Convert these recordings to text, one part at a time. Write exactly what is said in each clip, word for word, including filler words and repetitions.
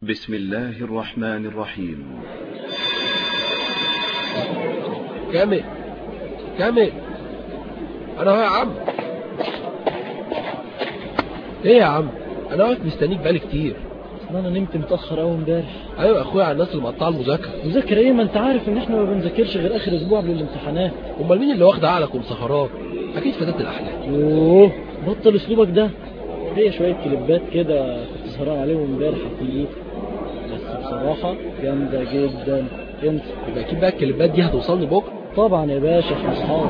بسم الله الرحمن الرحيم. كامل كامل انا اهو يا عم. ايه يا عم، انا واقف مستنيك بقالي كتير. اصل انا نمت متاخر قوي امبارح. ايوه يا اخويا، على الناس اللي مقطعه المذاكره. مذاكره ايه؟ ما انت عارف ان احنا ما بنذاكرش غير اخر اسبوع قبل الامتحانات. امال مين اللي واخد عقلك ومسهراك؟ اكيد فتاة الاحلام. يوه بطل اسلوبك ده. هي شويه كليبات كده كنت سهران عليهم امبارح في الكليه، بس بصراحه جامده جدا. انت يبقى اكيد بقى الكليبات دي هتوصلني بكره. طبعا يا باشا، احنا اصحاب.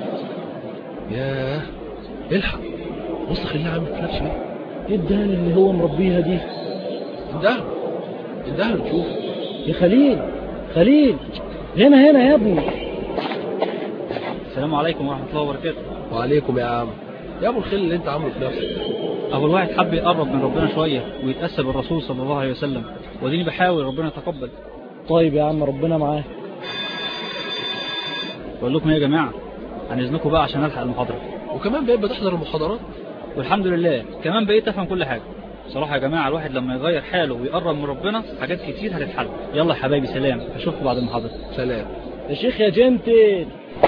ياه، الحق بص خليها عم تلفش بيه. ايه الدهن اللي هو مربيها دي؟ الدهن الدهن نشوف. يا خليل خليل، هنا هنا يا ابني. السلام عليكم ورحمة الله وبركاته. وعليكم يا عم. يا ابو الخيل اللي انت عامله في نفسك ده. أبو الواحد حب يقرب من ربنا شوية ويتأسى بالرسول صلى الله عليه وسلم، وديني بحاول ربنا يتقبل. طيب يا عم، ربنا معاك. بقول لكم يا جماعة، عن إذنكم بقى عشان ألحق المحاضرة. وكمان بقيت بتحضر المحاضرات؟ والحمد لله كمان بقيت أفهم كل حاجة. بصراحة يا جماعة، الواحد لما يغير حاله ويقرب من ربنا حاجات كتير هتتحل. يلا يا حبايبي، سلام، أشوفكم بعد المحاضرة. سلام يا شيخ يا جنتل.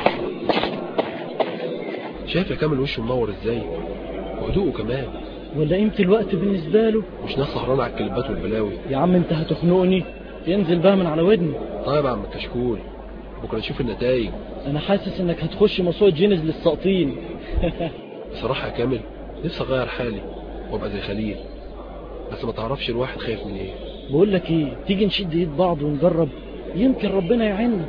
شايف يا كامل وشه منور ازاي، وهدوءه كمان. ولا قيمة الوقت بالنسبة له؟ مش ناس سهران على الكليبات والبلاوي. يا عم انت هتخنقني، ينزل بقى من على ودني. طيب يا عم كشكول، بكره نشوف النتائج. انا حاسس انك هتخش موسوعة جينيز للساقطين. بصراحة يا كامل نفسي اغير حالي وابقى زي خليل، بس ما تعرفش الواحد خايف من ايه. بقول لك ايه، تيجي نشد ايد بعض ونجرب، يمكن ربنا يعيننا.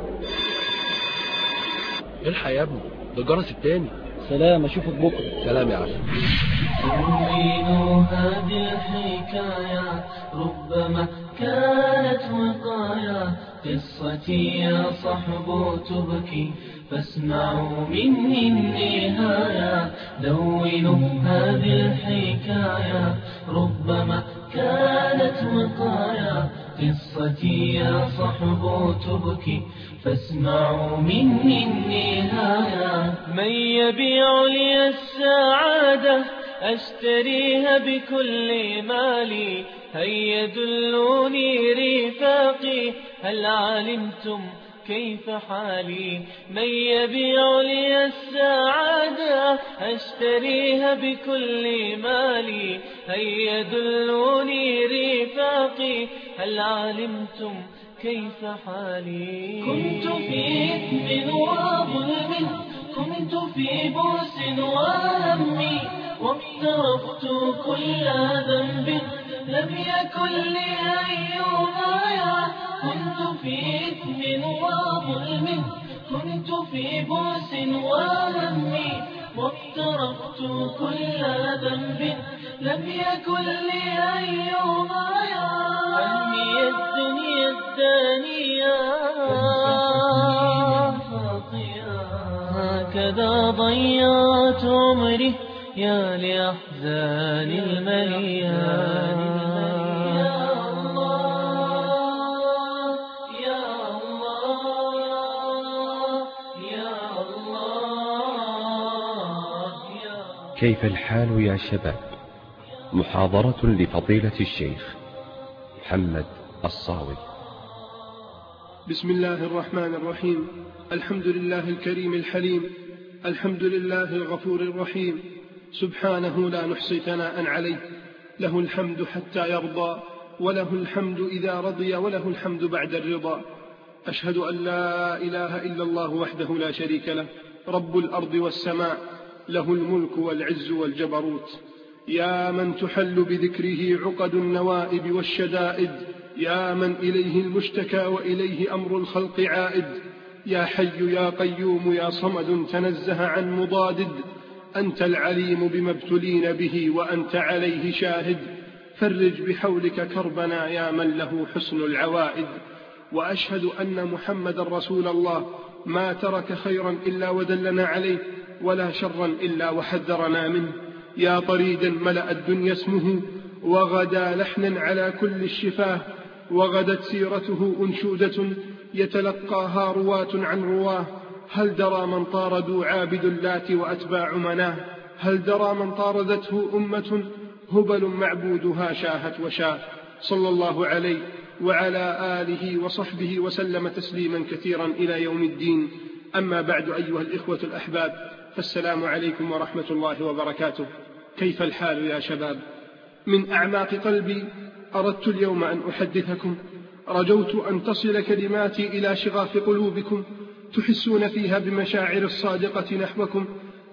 الحق يا ابني، ده الجرس التاني. سلام، اشوفك بكره. سلام يا عم. تروين هذه الحكاية ربما كانت وقاية، قصتي يا صحب تبكي فاسمعوا مني النهاية. دونوا هذه الحكاية ربما كانت وقاية، قصتي يا صحب تبكي فاسمعوا مني النهاية. من يبيع لي السعادة أشتريها بكل مالي، هيا دلوني رفاقي هل علمتم كيف حالي. من يبيع لي السعادة أشتريها بكل مالي، هيا دلوني رفاقي هل علمتم كيف حالي. كنت في إثم وظلم، كنت في بؤس وهم، واقترفت كل ذنب لم يكن لي أيها. كنت في إثم وظلم، كنت في بؤس وهم، واقترفت كل ذنب لم يكن لي أيها. عني الدنيا الدانية هكذا ضيعت عمري يا لأحزان المليان. كيف الحال يا شباب؟ محاضرة لفضيلة الشيخ محمد الصاوي. بسم الله الرحمن الرحيم. الحمد لله الكريم الحليم، الحمد لله الغفور الرحيم، سبحانه لا نحصي ثناء عليه، له الحمد حتى يرضى، وله الحمد إذا رضي، وله الحمد بعد الرضا. أشهد أن لا إله إلا الله وحده لا شريك له، رب الأرض والسماء، له الملك والعز والجبروت. يا من تحل بذكره عقد النوائب والشدائد، يا من إليه المشتكى وإليه أمر الخلق عائد. يا حي يا قيوم يا صمد تنزه عن مضادد، أنت العليم بما ابتلين به وأنت عليه شاهد. فرج بحولك كربنا يا من له حسن العوائد. وأشهد أن محمد رسول الله ما ترك خيرا إلا ودلنا عليه، ولا شرا إلا وحذرنا منه. يا طريدا ملأ الدنيا اسمه، وغدا لحنا على كل الشفاه، وغدت سيرته أنشودة يتلقاها رواة عن رواه. هل درى من طاردوا عابد اللات وأتباع مناه، هل درى من طاردته أمة هبل معبودها شاهت وشاه. صلى الله عليه وعلى آله وصحبه وسلم تسليما كثيرا إلى يوم الدين. أما بعد، أيها الإخوة الأحباب، فالسلام عليكم ورحمة الله وبركاته. كيف الحال يا شباب؟ من أعماق قلبي أردت اليوم أن أحدثكم، رجوت أن تصل كلماتي إلى شغاف قلوبكم، تحسون فيها بمشاعر الصادقة نحوكم،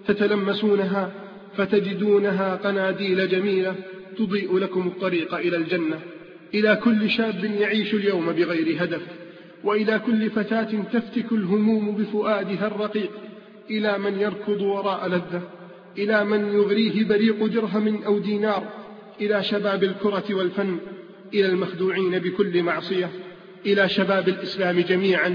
تتلمسونها فتجدونها قناديل جميلة تضيء لكم الطريق إلى الجنة. إلى كل شاب يعيش اليوم بغير هدف، وإلى كل فتاة تفتك الهموم بفؤادها الرقيق، إلى من يركض وراء لذة، إلى من يغريه بريق درهم أو دينار، إلى شباب الكرة والفن، إلى المخدوعين بكل معصية، إلى شباب الإسلام جميعا،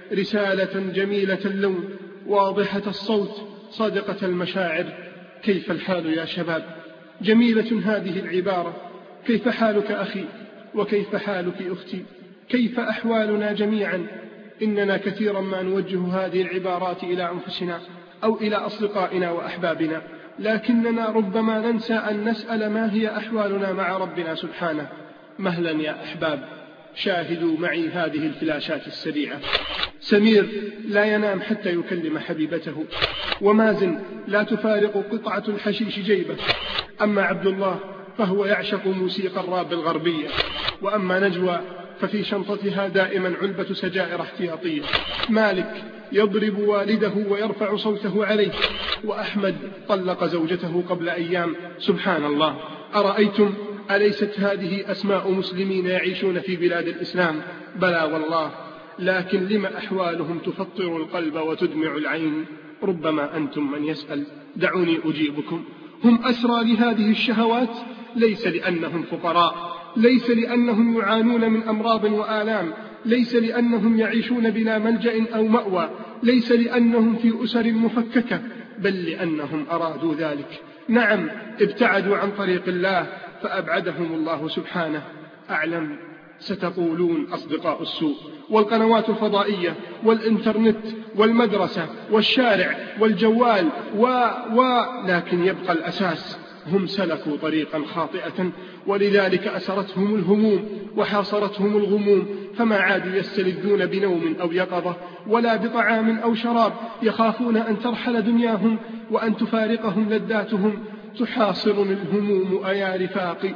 رسالة جميلة اللون، واضحة الصوت، صادقة المشاعر. كيف الحال يا شباب؟ جميلة هذه العبارة. كيف حالك أخي؟ وكيف حالك أختي؟ كيف أحوالنا جميعا؟ إننا كثيرا ما نوجه هذه العبارات إلى أنفسنا أو إلى أصدقائنا وأحبابنا، لكننا ربما ننسى أن نسأل ما هي أحوالنا مع ربنا سبحانه. مهلا يا أحباب، شاهدوا معي هذه الفلاشات السريعة. سمير لا ينام حتى يكلم حبيبته، ومازن لا تفارق قطعة الحشيش جيبه. أما عبد الله فهو يعشق موسيقى الراب الغربية، وأما نجوى ففي شنطتها دائما علبة سجائر احتياطية. مالك يضرب والده ويرفع صوته عليه، وأحمد طلق زوجته قبل أيام. سبحان الله، أرأيتم؟ أليست هذه أسماء مسلمين يعيشون في بلاد الإسلام؟ بلى والله، لكن لم أحوالهم تفطر القلب وتدمع العين؟ ربما أنتم من يسأل، دعوني أجيبكم. هم أسرى لهذه الشهوات ليس لأنهم فقراء، ليس لأنهم يعانون من أمراض وآلام، ليس لأنهم يعيشون بلا ملجأ أو مأوى، ليس لأنهم في أسر مفككة، بل لأنهم أرادوا ذلك. نعم، ابتعدوا عن طريق الله فأبعدهم الله سبحانه. أعلم ستقولون أصدقاء السوء والقنوات الفضائية والإنترنت والمدرسة والشارع والجوال و و لكن يبقى الأساس، هم سلكوا طريقا خاطئة، ولذلك أسرتهم الهموم وحاصرتهم الغموم، فما عادوا يستلذون بنوم أو يقظة ولا بطعام أو شراب، يخافون أن ترحل دنياهم وأن تفارقهم لذاتهم. تحاصرني الهموم أيا رفاقي،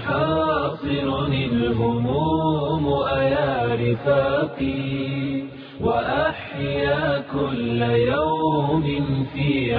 تحاصرني الهموم أيا رفاقي، وأحيا كل يوم في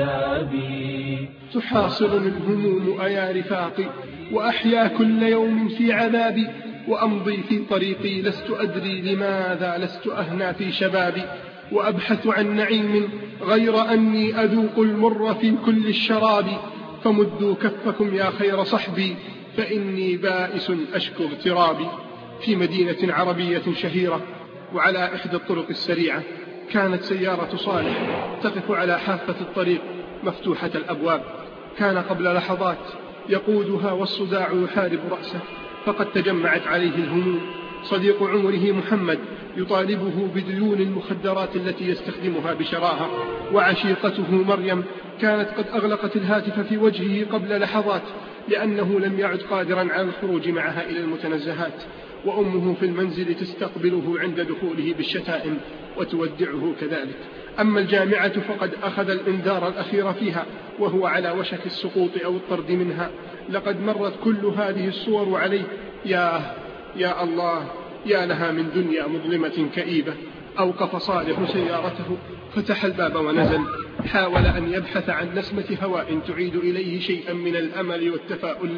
عذابي. تحاصرني الهموم أيا رفاقي، وأحيا كل يوم في عذابي، وأمضي في طريقي لست أدري لماذا لست أهنى في شبابي، وأبحث عن نعيم غير أني أذوق المر في كل الشراب. فمدوا كفكم يا خير صحبي، فإني بائس أشكو اغترابي. في مدينة عربية شهيرة وعلى إحدى الطرق السريعة كانت سيارة صالح تقف على حافة الطريق مفتوحة الأبواب. كان قبل لحظات يقودها والصداع يحارب رأسه، فقد تجمعت عليه الهموم. صديق عمره محمد يطالبه بديون المخدرات التي يستخدمها بشراهة، وعشيقته مريم كانت قد أغلقت الهاتف في وجهه قبل لحظات لأنه لم يعد قادرا على الخروج معها إلى المتنزهات، وأمه في المنزل تستقبله عند دخوله بالشتائم وتودعه كذلك. أما الجامعة فقد أخذ الإنذار الأخير فيها وهو على وشك السقوط أو الطرد منها. لقد مرت كل هذه الصور عليه. يا يا الله، يا لها من دنيا مظلمة كئيبة. أوقف صالح سيارته، فتح الباب ونزل، حاول أن يبحث عن نسمة هواء تعيد إليه شيئا من الأمل والتفاؤل،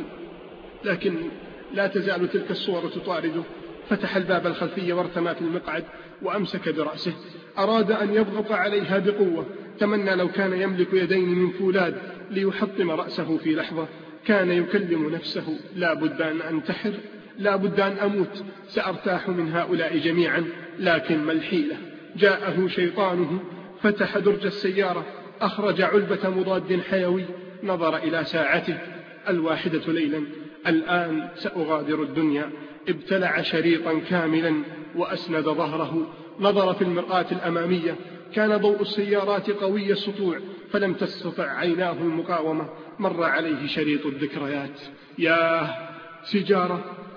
لكن لا تزال تلك الصور تطارده. فتح الباب الخلفي وارتمى في المقعد وأمسك برأسه، أراد أن يضغط عليها بقوة. تمنى لو كان يملك يدين من فولاذ ليحطم رأسه في لحظة. كان يكلم نفسه: لا بد أن أنتحر، لا بد أن أموت، سأرتاح من هؤلاء جميعا. لكن ما الحيلة؟ جاءه شيطانه، فتح درج السيارة، أخرج علبة مضاد حيوي، نظر إلى ساعته: الواحدة ليلا، الآن سأغادر الدنيا. ابتلع شريطا كاملا وأسند ظهره. نظر في المرآة الأمامية، كان ضوء السيارات قوي السطوع، فلم تستطع عيناه المقاومة. مر عليه شريط الذكريات. ياه، سيجارة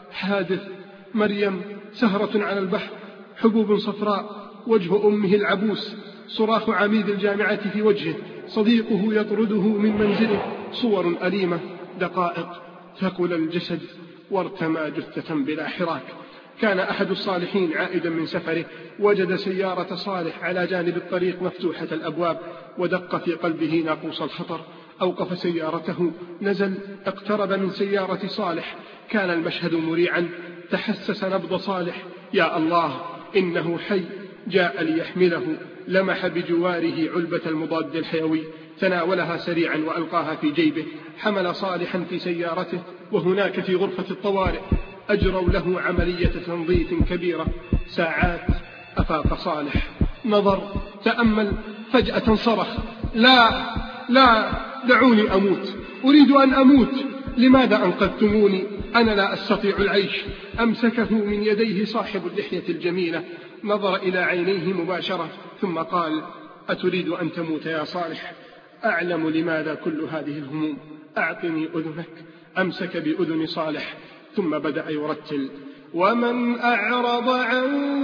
حادث. مريم سهرة على البحر، حبوب صفراء، وجه أمه العبوس، صراخ عميد الجامعة في وجهه، صديقه يطرده من منزله، صور أليمة، دقائق، ثقل الجسد وارتمى جثة بلا حراك. كان أحد الصالحين عائدا من سفره، وجد سيارة صالح على جانب الطريق مفتوحة الأبواب، ودق في قلبه ناقوس الخطر. أوقف سيارته، نزل، اقترب من سيارة صالح. كان المشهد مريعا، تحسس نبض صالح. يا الله، إنه حي، جاء ليحمله. لمح بجواره علبة المضاد الحيوي، تناولها سريعا وألقاها في جيبه. حمل صالحا في سيارته، وهناك في غرفة الطوارئ أجروا له عملية تنظيف كبيرة. ساعات أفاق صالح، نظر، تأمل، فجأة صرخ: لا لا، دعوني أموت، أريد أن أموت، لماذا أنقذتموني؟ أنا لا أستطيع العيش. أمسكه من يديه صاحب اللحية الجميلة، نظر إلى عينيه مباشرة، ثم قال: أتريد أن تموت يا صالح؟ أعلم لماذا كل هذه الهموم، أعطني أذنك. أمسك بأذن صالح، ثم بدأ يرتل: ومن أعرض عن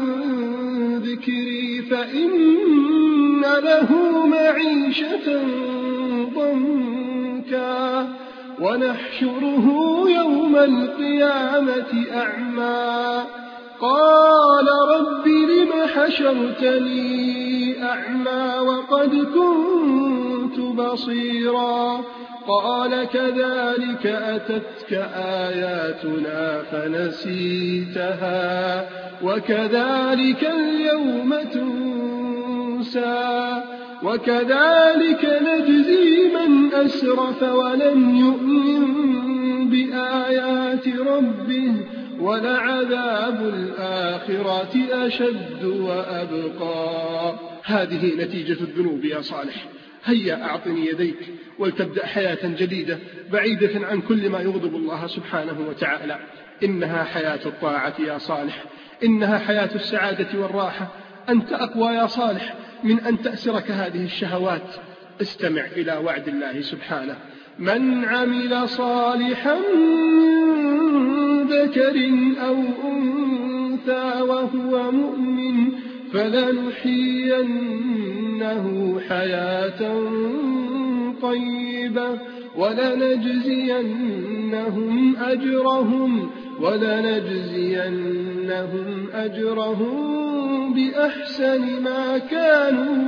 ذكري فإن له معيشة ضنكا ونحشره يوم القيامة أعمى. قال رب لم حشرتني أعمى وقد كنت بصيرا. قال كذلك أتتك آياتنا فنسيتها وكذلك اليوم تنسى وكذلك نجزي من أسرف ولم يؤمن بآيات ربه ولعذاب الآخرة أشد وأبقى. هذه نتيجة الذنوب يا صالح. هيا أعطني يديك ولتبدأ حياة جديدة بعيدة عن كل ما يغضب الله سبحانه وتعالى. إنها حياة الطاعة يا صالح، إنها حياة السعادة والراحة. أنت أقوى يا صالح من أن تأسرك هذه الشهوات. استمع إلى وعد الله سبحانه: من عمل صالحا من ذكر أو أنثى وهو مؤمن فلنحيينه حياة طيبة ولنجزينهم أجرهم ولنجزينهم أجرهم بأحسن ما كانوا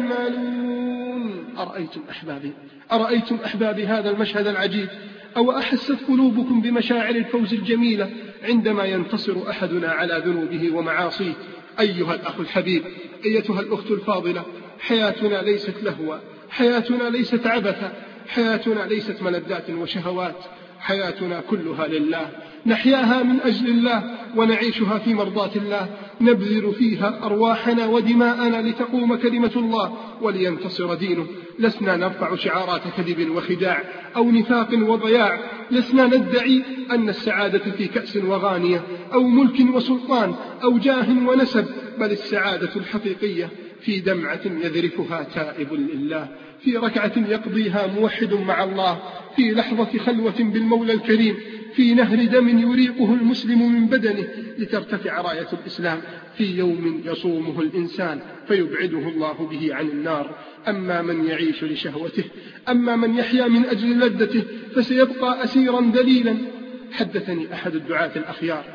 يعملون. أرأيتم أحبابي أرأيتم أحبابي هذا المشهد العجيب؟ أو أحست قلوبكم بمشاعر الفوز الجميلة عندما ينتصر أحدنا على ذنوبه ومعاصيه؟ أيها الأخ الحبيب، أيتها الأخت الفاضلة، حياتنا ليست لهوا، حياتنا ليست عبثا، حياتنا ليست ملذات وشهوات، حياتنا كلها لله، نحياها من أجل الله ونعيشها في مرضاة الله، نبذل فيها أرواحنا ودماءنا لتقوم كلمة الله ولينتصر دينه. لسنا نرفع شعارات كذب وخداع أو نفاق وضياع، لسنا ندعي أن السعادة في كأس وغانية أو ملك وسلطان أو جاه ونسب، بل السعادة الحقيقية في دمعة يذرفها تائب لله، في ركعة يقضيها موحد مع الله، في لحظة خلوة بالمولى الكريم، في نهر دم يريقه المسلم من بدنه لترتفع راية الإسلام، في يوم يصومه الإنسان فيبعده الله به عن النار. أما من يعيش لشهوته، أما من يحيا من أجل لذته، فسيبقى أسيرا ذليلا. حدثني أحد الدعاة الأخيار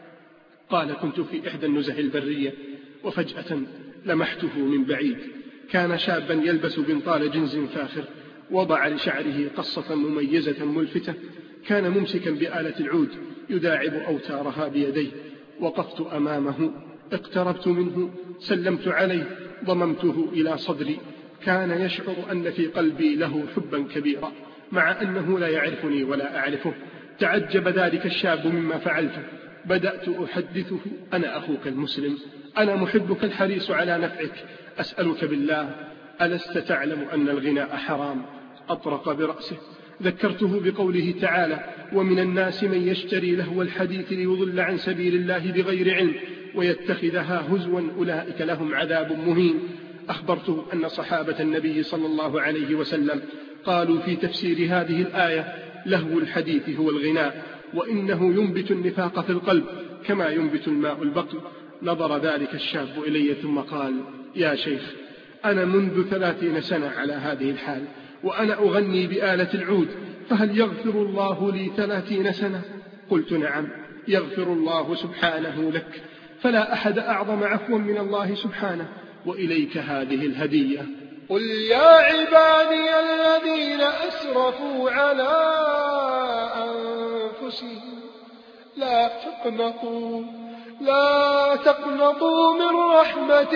قال: كنت في إحدى النزه البرية وفجأة لمحته من بعيد. كان شابا يلبس بنطال جنز فاخر، وضع لشعره قصة مميزة ملفتة، كان ممسكا بآلة العود يداعب أوتارها بيديه. وقفت أمامه، اقتربت منه، سلمت عليه، ضممته إلى صدري. كان يشعر أن في قلبي له حبا كبيرا مع أنه لا يعرفني ولا أعرفه. تعجب ذلك الشاب مما فعلته. بدأت أحدثه: أنا أخوك المسلم، أنا محبك الحريص على نفعك، أسألك بالله، ألست تعلم أن الغناء حرام؟ أطرق برأسه. ذكرته بقوله تعالى: ومن الناس من يشتري لهو الحديث ليضل عن سبيل الله بغير علم ويتخذها هزوا أولئك لهم عذاب مهين. أخبرته أن صحابة النبي صلى الله عليه وسلم قالوا في تفسير هذه الآية: لهو الحديث هو الغناء، وإنه ينبت النفاق في القلب كما ينبت الماء البقل. نظر ذلك الشاب إلي ثم قال: يا شيخ، أنا منذ ثلاثين سنة على هذه الحال، وأنا أغني بآلة العود، فهل يغفر الله لي ثلاثين سنة؟ قلت: نعم، يغفر الله سبحانه لك، فلا أحد أعظم عفوا من الله سبحانه. وإليك هذه الهدية. قل يا عبادي الذين أسرفوا على أنفسهم لا تقنطوا لا تقنطوا من رحمة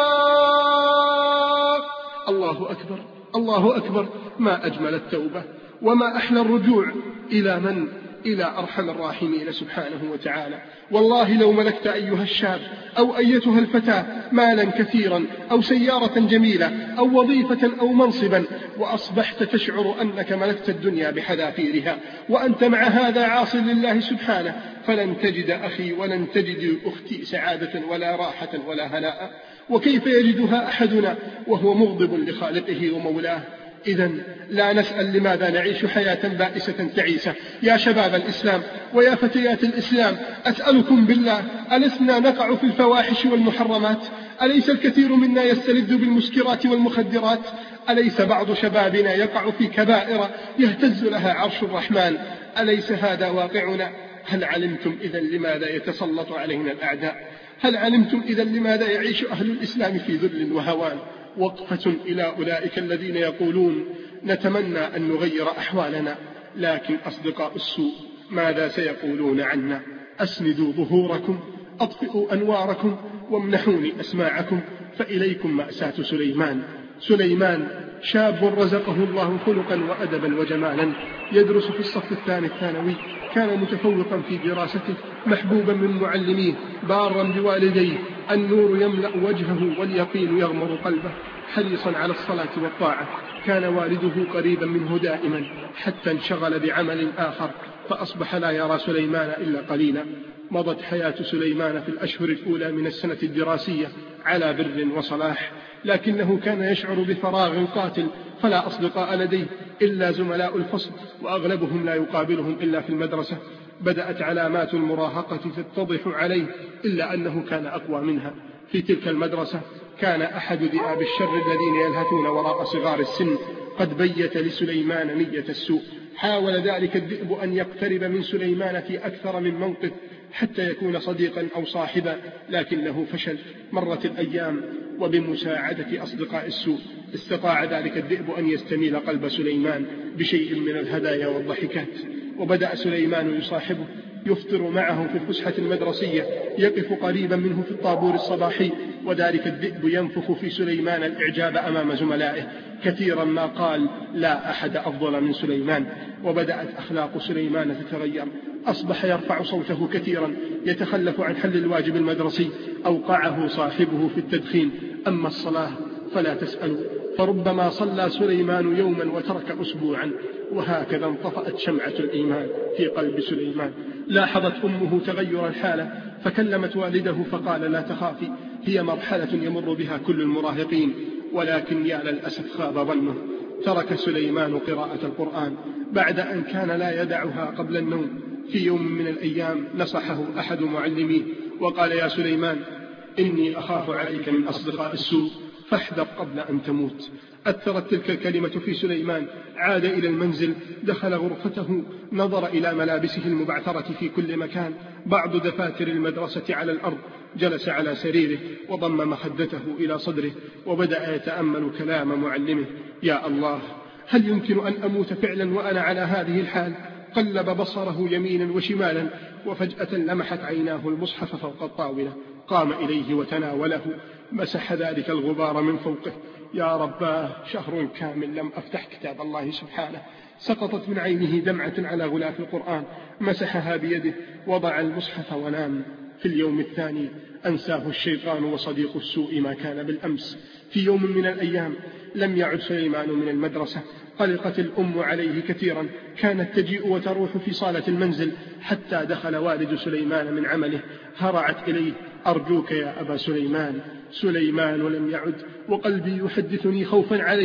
الله. الله أكبر، الله أكبر، ما أجمل التوبة وما أحلى الرجوع. إلى من؟ إلى أرحم الراحمين سبحانه وتعالى. والله لو ملكت أيها الشاب أو أيتها الفتاة مالا كثيرا أو سيارة جميلة أو وظيفة أو منصبا، وأصبحت تشعر أنك ملكت الدنيا بحذافيرها، وأنت مع هذا عاص لله سبحانه، فلن تجد أخي ولن تجد أختي سعادة ولا راحة ولا هناء. وكيف يجدها أحدنا وهو مغضب لخالقه ومولاه؟ إذن لا نسأل لماذا نعيش حياة بائسة تعيسة. يا شباب الإسلام ويا فتيات الإسلام، أسألكم بالله، ألسنا نقع في الفواحش والمحرمات؟ أليس الكثير منا يستلذ بالمسكرات والمخدرات؟ أليس بعض شبابنا يقع في كبائر يهتز لها عرش الرحمن؟ أليس هذا واقعنا؟ هل علمتم إذن لماذا يتسلط علينا الأعداء؟ هل علمتم إذن لماذا يعيش أهل الإسلام في ذل وهوان؟ وقفة إلى أولئك الذين يقولون: نتمنى أن نغير أحوالنا، لكن أصدقاء السوء ماذا سيقولون عنا؟ أسندوا ظهوركم، أطفئوا أنواركم، وامنحوني أسماعكم، فإليكم مأساة سليمان. سليمان شاب رزقه الله خلقا وأدبا وجمالا، يدرس في الصف الثاني الثانوي، كان متفوقا في دراسته، محبوبا من معلميه، بارا بوالديه، النور يملأ وجهه واليقين يغمر قلبه، حريصا على الصلاة والطاعة. كان والده قريبا منه دائما، حتى انشغل بعمل آخر، فأصبح لا يرى سليمان إلا قليلا. مضت حياة سليمان في الأشهر الأولى من السنة الدراسية على بر وصلاح، لكنه كان يشعر بفراغ قاتل، فلا أصدقاء لديه إلا زملاء الفصل، وأغلبهم لا يقابلهم إلا في المدرسة. بدأت علامات المراهقة تتضح عليه، إلا أنه كان أقوى منها. في تلك المدرسة كان أحد ذئاب الشر الذين يلهثون وراء صغار السن قد بيت لسليمان نية السوء. حاول ذلك الذئب أن يقترب من سليمان في أكثر من موقف حتى يكون صديقا أو صاحبا، لكنه فشل. مرت الأيام، وبمساعدة أصدقاء السوء استطاع ذلك الذئب أن يستميل قلب سليمان بشيء من الهدايا والضحكات، وبدأ سليمان يصاحبه، يفطر معه في الفسحة المدرسية، يقف قريبا منه في الطابور الصباحي، وذلك الذئب ينفخ في سليمان الإعجاب أمام زملائه. كثيرا ما قال: لا أحد أفضل من سليمان. وبدأت أخلاق سليمان تتغير، أصبح يرفع صوته كثيرا، يتخلف عن حل الواجب المدرسي، أوقعه صاحبه في التدخين. أما الصلاة فلا تسألوا، فربما صلى سليمان يوما وترك أسبوعا. وهكذا انطفأت شمعة الإيمان في قلب سليمان. لاحظت أمه تغير الحالة، فكلمت والده فقال: لا تخافي، هي مرحلة يمر بها كل المراهقين. ولكن يا للأسف خاب ظنه، ترك سليمان قراءة القرآن بعد أن كان لا يدعها قبل النوم. في يوم من الأيام نصحه أحد معلميه وقال: يا سليمان، إني أخاف عليك من أصدقاء السوء، فاحذر قبل أن تموت. أثرت تلك الكلمة في سليمان، عاد إلى المنزل، دخل غرفته، نظر إلى ملابسه المبعثرة في كل مكان، بعض دفاتر المدرسة على الأرض، جلس على سريره وضم مخدته إلى صدره وبدأ يتأمل كلام معلمه: يا الله، هل يمكن أن أموت فعلا وأنا على هذه الحال؟ قلب بصره يمينا وشمالا، وفجأة لمحت عيناه المصحف فوق الطاولة، قام إليه وتناوله، مسح ذلك الغبار من فوقه. يا رباه، شهر كامل لم أفتح كتاب الله سبحانه. سقطت من عينه دمعة على غلاف القرآن، مسحها بيده، وضع المصحف ونام. في اليوم الثاني أنساه الشيطان وصديق السوء ما كان بالأمس. في يوم من الأيام لم يعد سليمان من المدرسة، قلقت الأم عليه كثيرا، كانت تجيء وتروح في صالة المنزل، حتى دخل والد سليمان من عمله، هرعت إليه: أرجوك يا أبا سليمان. سليمان لم يعد، وقلبي يحدثني خوفا عليه.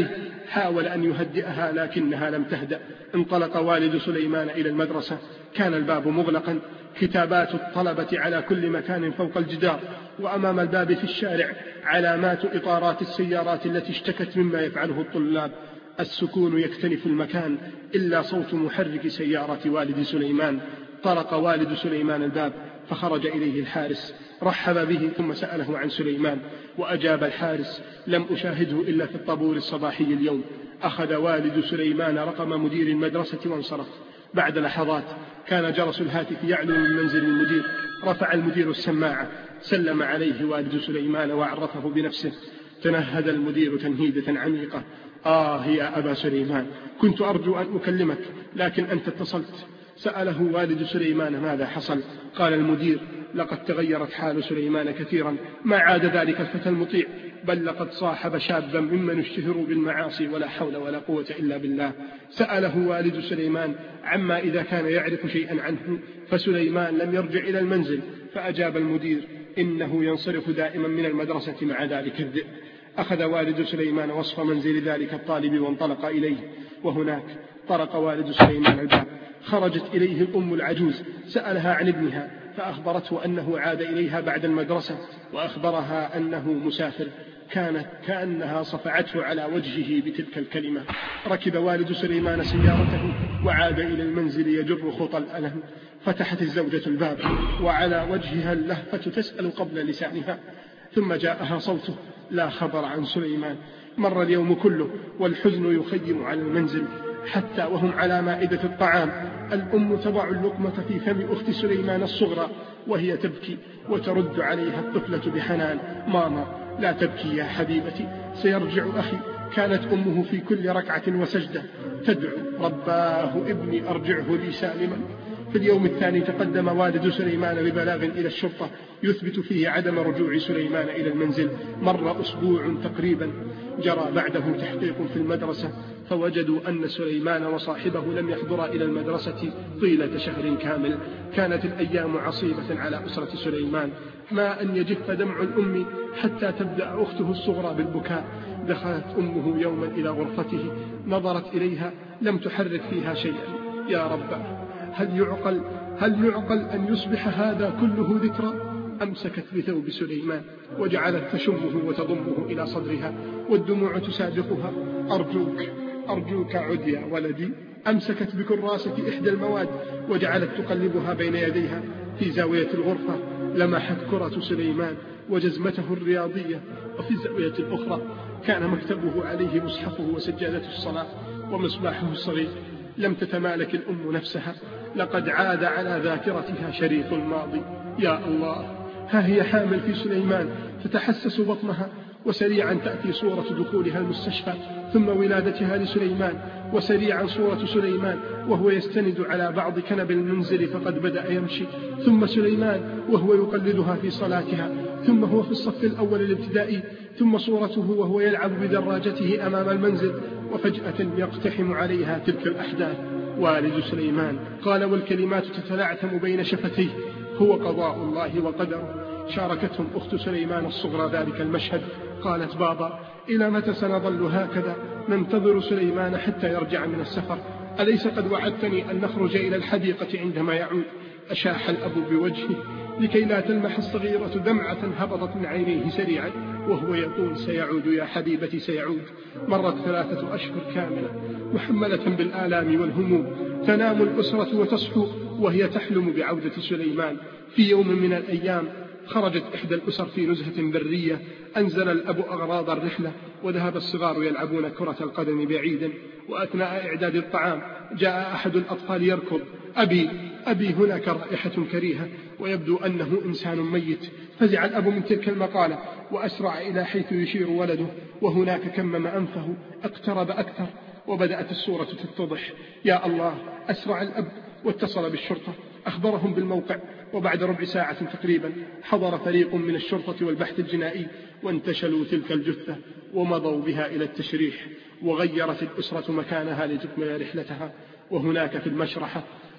حاول أن يهدئها لكنها لم تهدأ. انطلق والد سليمان إلى المدرسة، كان الباب مغلقا، كتابات الطلبة على كل مكان فوق الجدار، وأمام الباب في الشارع علامات إطارات السيارات التي اشتكت مما يفعله الطلاب. السكون يكتنف المكان إلا صوت محرك سيارة والد سليمان. طرق والد سليمان الباب فخرج إليه الحارس، رحب به ثم سأله عن سليمان، وأجاب الحارس: لم أشاهده إلا في الطابور الصباحي اليوم. أخذ والد سليمان رقم مدير المدرسة وانصرف. بعد لحظات كان جرس الهاتف يعلو من منزل المدير. رفع المدير السماعة، سلم عليه والد سليمان وعرفه بنفسه. تنهد المدير تنهيدة عميقة: آه يا أبا سليمان، كنت أرجو أن أكلمك لكن أنت اتصلت. سأله والد سليمان ماذا حصل. قال المدير: لقد تغيرت حال سليمان كثيرا، ما عاد ذلك الفتى المطيع، بل لقد صاحب شابا ممن اشتهروا بالمعاصي ولا حول ولا قوة إلا بالله. سأله والد سليمان عما إذا كان يعرف شيئا عنه، فسليمان لم يرجع إلى المنزل. فأجاب المدير: إنه ينصرف دائما من المدرسة مع ذلك الذئب. أخذ والد سليمان وصف منزل ذلك الطالب وانطلق إليه، وهناك طرق والد سليمان الباب. خرجت إليه الأم العجوز، سألها عن ابنها فأخبرته أنه عاد إليها بعد المدرسة، وأخبرها أنه مسافر. كانت كأنها صفعته على وجهه بتلك الكلمة. ركب والد سليمان سيارته وعاد إلى المنزل يجر خطى الألم. فتحت الزوجة الباب وعلى وجهها اللهفة تسأل قبل لسانها، ثم جاءها صوته: لا خبر عن سليمان. مر اليوم كله والحزن يخيم على المنزل، حتى وهم على مائدة الطعام الأم تضع اللقمة في فم أخت سليمان الصغرى وهي تبكي، وترد عليها الطفلة بحنان: ماما لا تبكي يا حبيبتي، سيرجع أخي. كانت أمه في كل ركعة وسجدة تدعو: رباه ابني أرجعه لي سالما. في اليوم الثاني تقدم والد سليمان ببلاغ إلى الشرطة يثبت فيه عدم رجوع سليمان إلى المنزل. مر أسبوع تقريبا، جرى بعده تحقيق في المدرسة، فوجدوا أن سليمان وصاحبه لم يحضرا إلى المدرسة طيلة شهر كامل. كانت الأيام عصيبة على أسرة سليمان، ما أن يجف دمع الأم حتى تبدأ أخته الصغرى بالبكاء. دخلت أمه يوما إلى غرفته، نظرت إليها لم تحرك فيها شيئا. يا رب، هل يعقل هل يعقل أن يصبح هذا كله ذكرى؟ أمسكت بثوب سليمان وجعلت تشمه وتضمه إلى صدرها والدموع تسابقها. أرجوك أرجوك عد يا ولدي. أمسكت بكراسة إحدى المواد وجعلت تقلبها بين يديها. في زاوية الغرفة لمحت كرة سليمان وجزمته الرياضية، وفي الزاوية الأخرى كان مكتبه عليه مصحفه وسجادة الصلاة ومصباحه الصغير. لم تتمالك الأم نفسها، لقد عاد على ذاكرتها شريط الماضي. يا الله، ها هي حامل في سليمان تتحسس بطنها، وسريعا تأتي صورة دخولها المستشفى، ثم ولادتها لسليمان، وسريعا صورة سليمان وهو يستند على بعض كنب المنزل فقد بدأ يمشي، ثم سليمان وهو يقلدها في صلاتها، ثم هو في الصف الأول الابتدائي، ثم صورته وهو يلعب بدراجته أمام المنزل، وفجأة يقتحم عليها تلك الأحداث. والد سليمان قال والكلمات تتلعثم بين شفتيه: هو قضاء الله وقدره. شاركتهم أخت سليمان الصغرى ذلك المشهد. قالت: بابا، إلى متى سنظل هكذا ننتظر سليمان حتى يرجع من السفر؟ أليس قد وعدتني أن نخرج إلى الحديقة عندما يعود؟ أشاح الأب بوجهه لكي لا تلمح الصغيرة دمعة هبطت من عينيه سريعا وهو يقول: سيعود يا حبيبتي سيعود. مرت ثلاثة أشهر كاملة محملة بالآلام والهموم. تنام الأسرة وتصحو وهي تحلم بعودة سليمان. في يوم من الأيام خرجت إحدى الأسر في نزهة برية. أنزل الأب أغراض الرحلة وذهب الصغار يلعبون كرة القدم بعيدا. وأثناء إعداد الطعام جاء أحد الأطفال يركض: أبي أبي هناك رائحة كريهة ويبدو أنه إنسان ميت. فزع الأب من تلك المقالة وأسرع إلى حيث يشير ولده، وهناك كمم أنفه، اقترب أكثر وبدأت الصورة تتضح. يا الله، أسرع الأب واتصل بالشرطة، أخبرهم بالموقع، وبعد ربع ساعة تقريبا حضر فريق من الشرطة والبحث الجنائي وانتشلوا تلك الجثة ومضوا بها إلى التشريح. وغيرت الأسرة مكانها لتكمل رحلتها. وهناك في المشرحة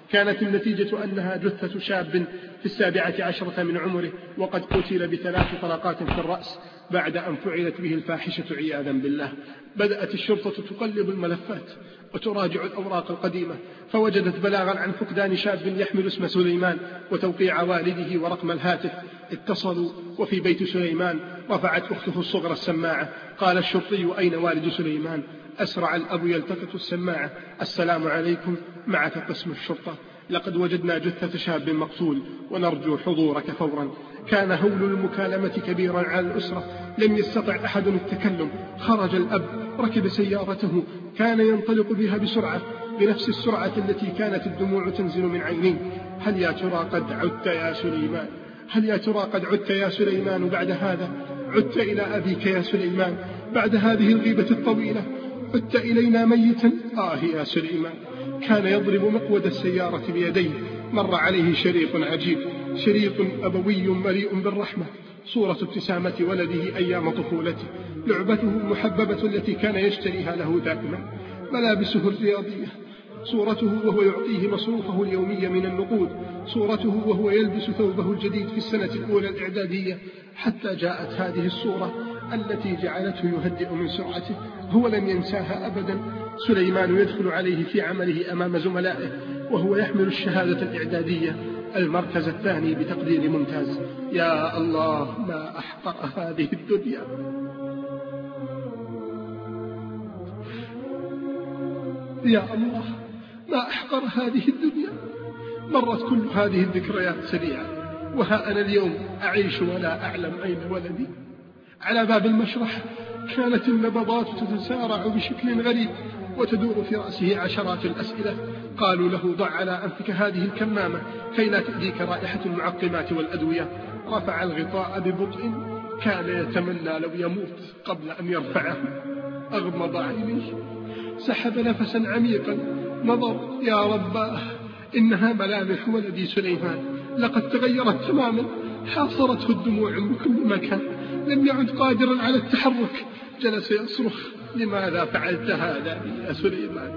كانت النتيجة أنها جثة شاب في السابعة عشرة من عمره، وقد قتل بثلاث طلقات في الرأس بعد أن فعلت به الفاحشة عياذا بالله. بدأت الشرطة تقلب الملفات وتراجع الأوراق القديمة، فوجدت بلاغا عن فقدان شاب يحمل اسم سليمان وتوقيع والده ورقم الهاتف. اتصلوا، وفي بيت سليمان رفعت أخته الصغرى السماعة. قال الشرطي: أين والد سليمان؟ أسرع الأب يلتقط السماعة: السلام عليكم، معك قسم الشرطة، لقد وجدنا جثة شاب مقتول ونرجو حضورك فورا. كان هول المكالمة كبيرا على الأسرة، لم يستطع أحد التكلم. خرج الأب، ركب سيارته، كان ينطلق بها بسرعة، بنفس السرعة التي كانت الدموع تنزل من عينيه. هل يا ترى قد عدت يا سليمان؟ هل يا ترى قد عدت يا سليمان بعد هذا؟ عدت إلى أبيك يا سليمان بعد هذه الغيبة الطويلة؟ عدت إلينا ميتا؟ آه يا سليمان. كان يضرب مقود السيارة بيديه. مر عليه شريط عجيب، شريط أبوي مليء بالرحمة، صورة ابتسامة ولده أيام طفولته، لعبته المحببة التي كان يشتريها له دائما، ملابسه الرياضية، صورته وهو يعطيه مصروفه اليومي من النقود، صورته وهو يلبس ثوبه الجديد في السنة الأولى الإعدادية، حتى جاءت هذه الصورة التي جعلته يهدئ من سرعته. هو لم ينساها أبدا. سليمان يدخل عليه في عمله أمام زملائه وهو يحمل الشهادة الإعدادية، المركز الثاني بتقدير ممتاز. يا الله، ما أحقر هذه الدنيا. يا الله، ما أحقر هذه الدنيا. مرت كل هذه الذكريات سريعة، وها أنا اليوم أعيش ولا أعلم أين ولدي. على باب المشرح كانت النبضات تتسارع بشكل غريب، وتدور في رأسه عشرات الأسئلة. قالوا له: ضع على أنفك هذه الكمامة كي لا تؤذيك رائحة المعقمات والأدوية. رفع الغطاء ببطء، كان يتمنى لو يموت قبل أن يرفعه. أغمض عينيه، سحب نفسا عميقا، نظر: يا رباه، إنها ملامح ولدي سليمان، لقد تغيرت تماما. حاصرته الدموع من كل مكان، لم يعد قادرا على التحرك. جلس يصرخ: لماذا فعلت هذا بي يا سليمان؟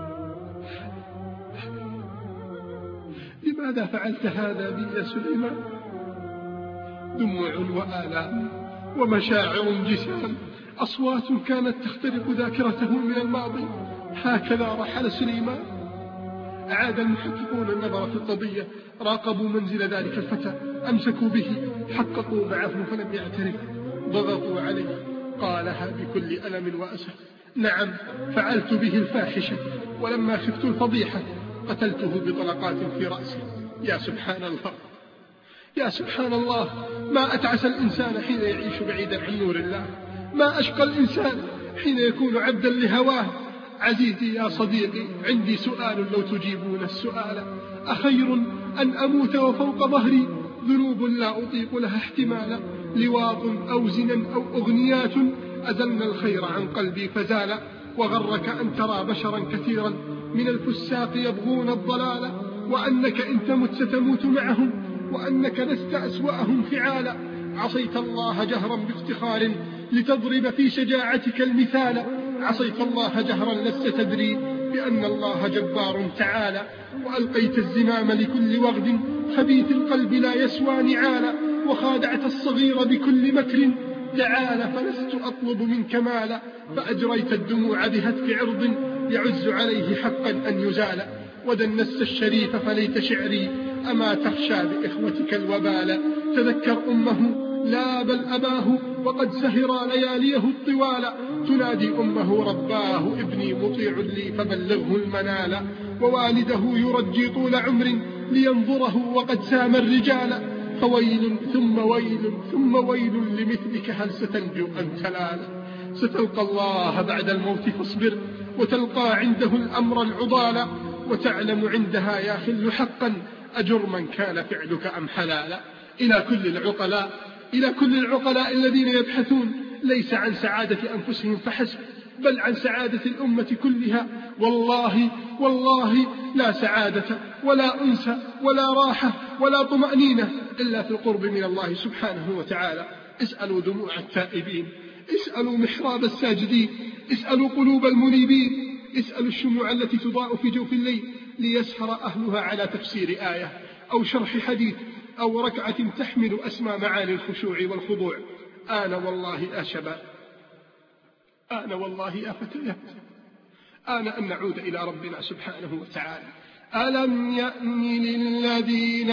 لماذا فعلت هذا بي يا سليمان؟ دموع وآلام ومشاعر جسام، أصوات كانت تخترق ذاكرته من الماضي. هكذا رحل سليمان. أعاد المحققون النظر في القضية، راقبوا منزل ذلك الفتى، أمسكوا به، حققوا معه فلم يعترف. ضغطوا عليه، قالها بكل ألم وأسف: نعم، فعلت به الفاحشة، ولما خفت الفضيحة قتلته بطلقات في رأسي. يا سبحان الله، يا سبحان الله، ما أتعس الإنسان حين يعيش بعيدا عن نور الله، ما أشقى الإنسان حين يكون عبدا لهواه. عزيزي يا صديقي، عندي سؤال لو تجيبون السؤال: أخير أن أموت وفوق ظهري ذنوب لا أطيق لها احتمالا، لواط أو زنا أو أغنيات أزلنا الخير عن قلبي فزالا، وغرك أن ترى بشرا كثيرا من الفساق يبغون الضلال، وأنك إن تمت ستموت معهم، وأنك لست أسوأهم فعالا. عصيت الله جهرا بافتخار لتضرب في شجاعتك المثال، عصيت الله جهرا لست تدري بأن الله جبار تعالى، وألقيت الزمام لكل وغد خبيث القلب لا يسوى نعالا، وخادعت الصغير بكل مكر تعالى فلست أطلب منك مالا، فأجريت الدموع بهتك عرض يعز عليه حقا أن يزال، ودنست الشريف فليت شعري أما تخشى بإخوتك الوبال. تذكر أمه لا بل أباه وقد سهر لياليه الطوال، تنادي أمه رباه ابني مطيع لي فبلغه المنال، ووالده يرجي طول عمر لينظره وقد سام الرجال، فويل ثم ويل ثم ويل لمثلك هل ستنجو أن تلال. ستلقى الله بعد الموت فاصبر، وتلقى عنده الأمر العضال، وتعلم عندها يا خل حقا أجرما كان فعلك أم حلالا. إلى كل العقلاء، إلى كل العقلاء الذين يبحثون ليس عن سعادة أنفسهم فحسب، بل عن سعادة الأمة كلها، والله والله لا سعادة ولا أنس ولا راحة ولا طمأنينة إلا في القرب من الله سبحانه وتعالى. اسألوا دموع التائبين، اسألوا محراب الساجدين، اسألوا قلوب المنيبين، اسألوا الشموع التي تضاء في جوف الليل ليسهر أهلها على تفسير آية أو شرح حديث أو ركعة تحمل أسمى معاني الخشوع والخضوع. آن والله يا شباب، آن والله يا فتيات، آن أن نعود إلى ربنا سبحانه وتعالى. ألم يأن للذين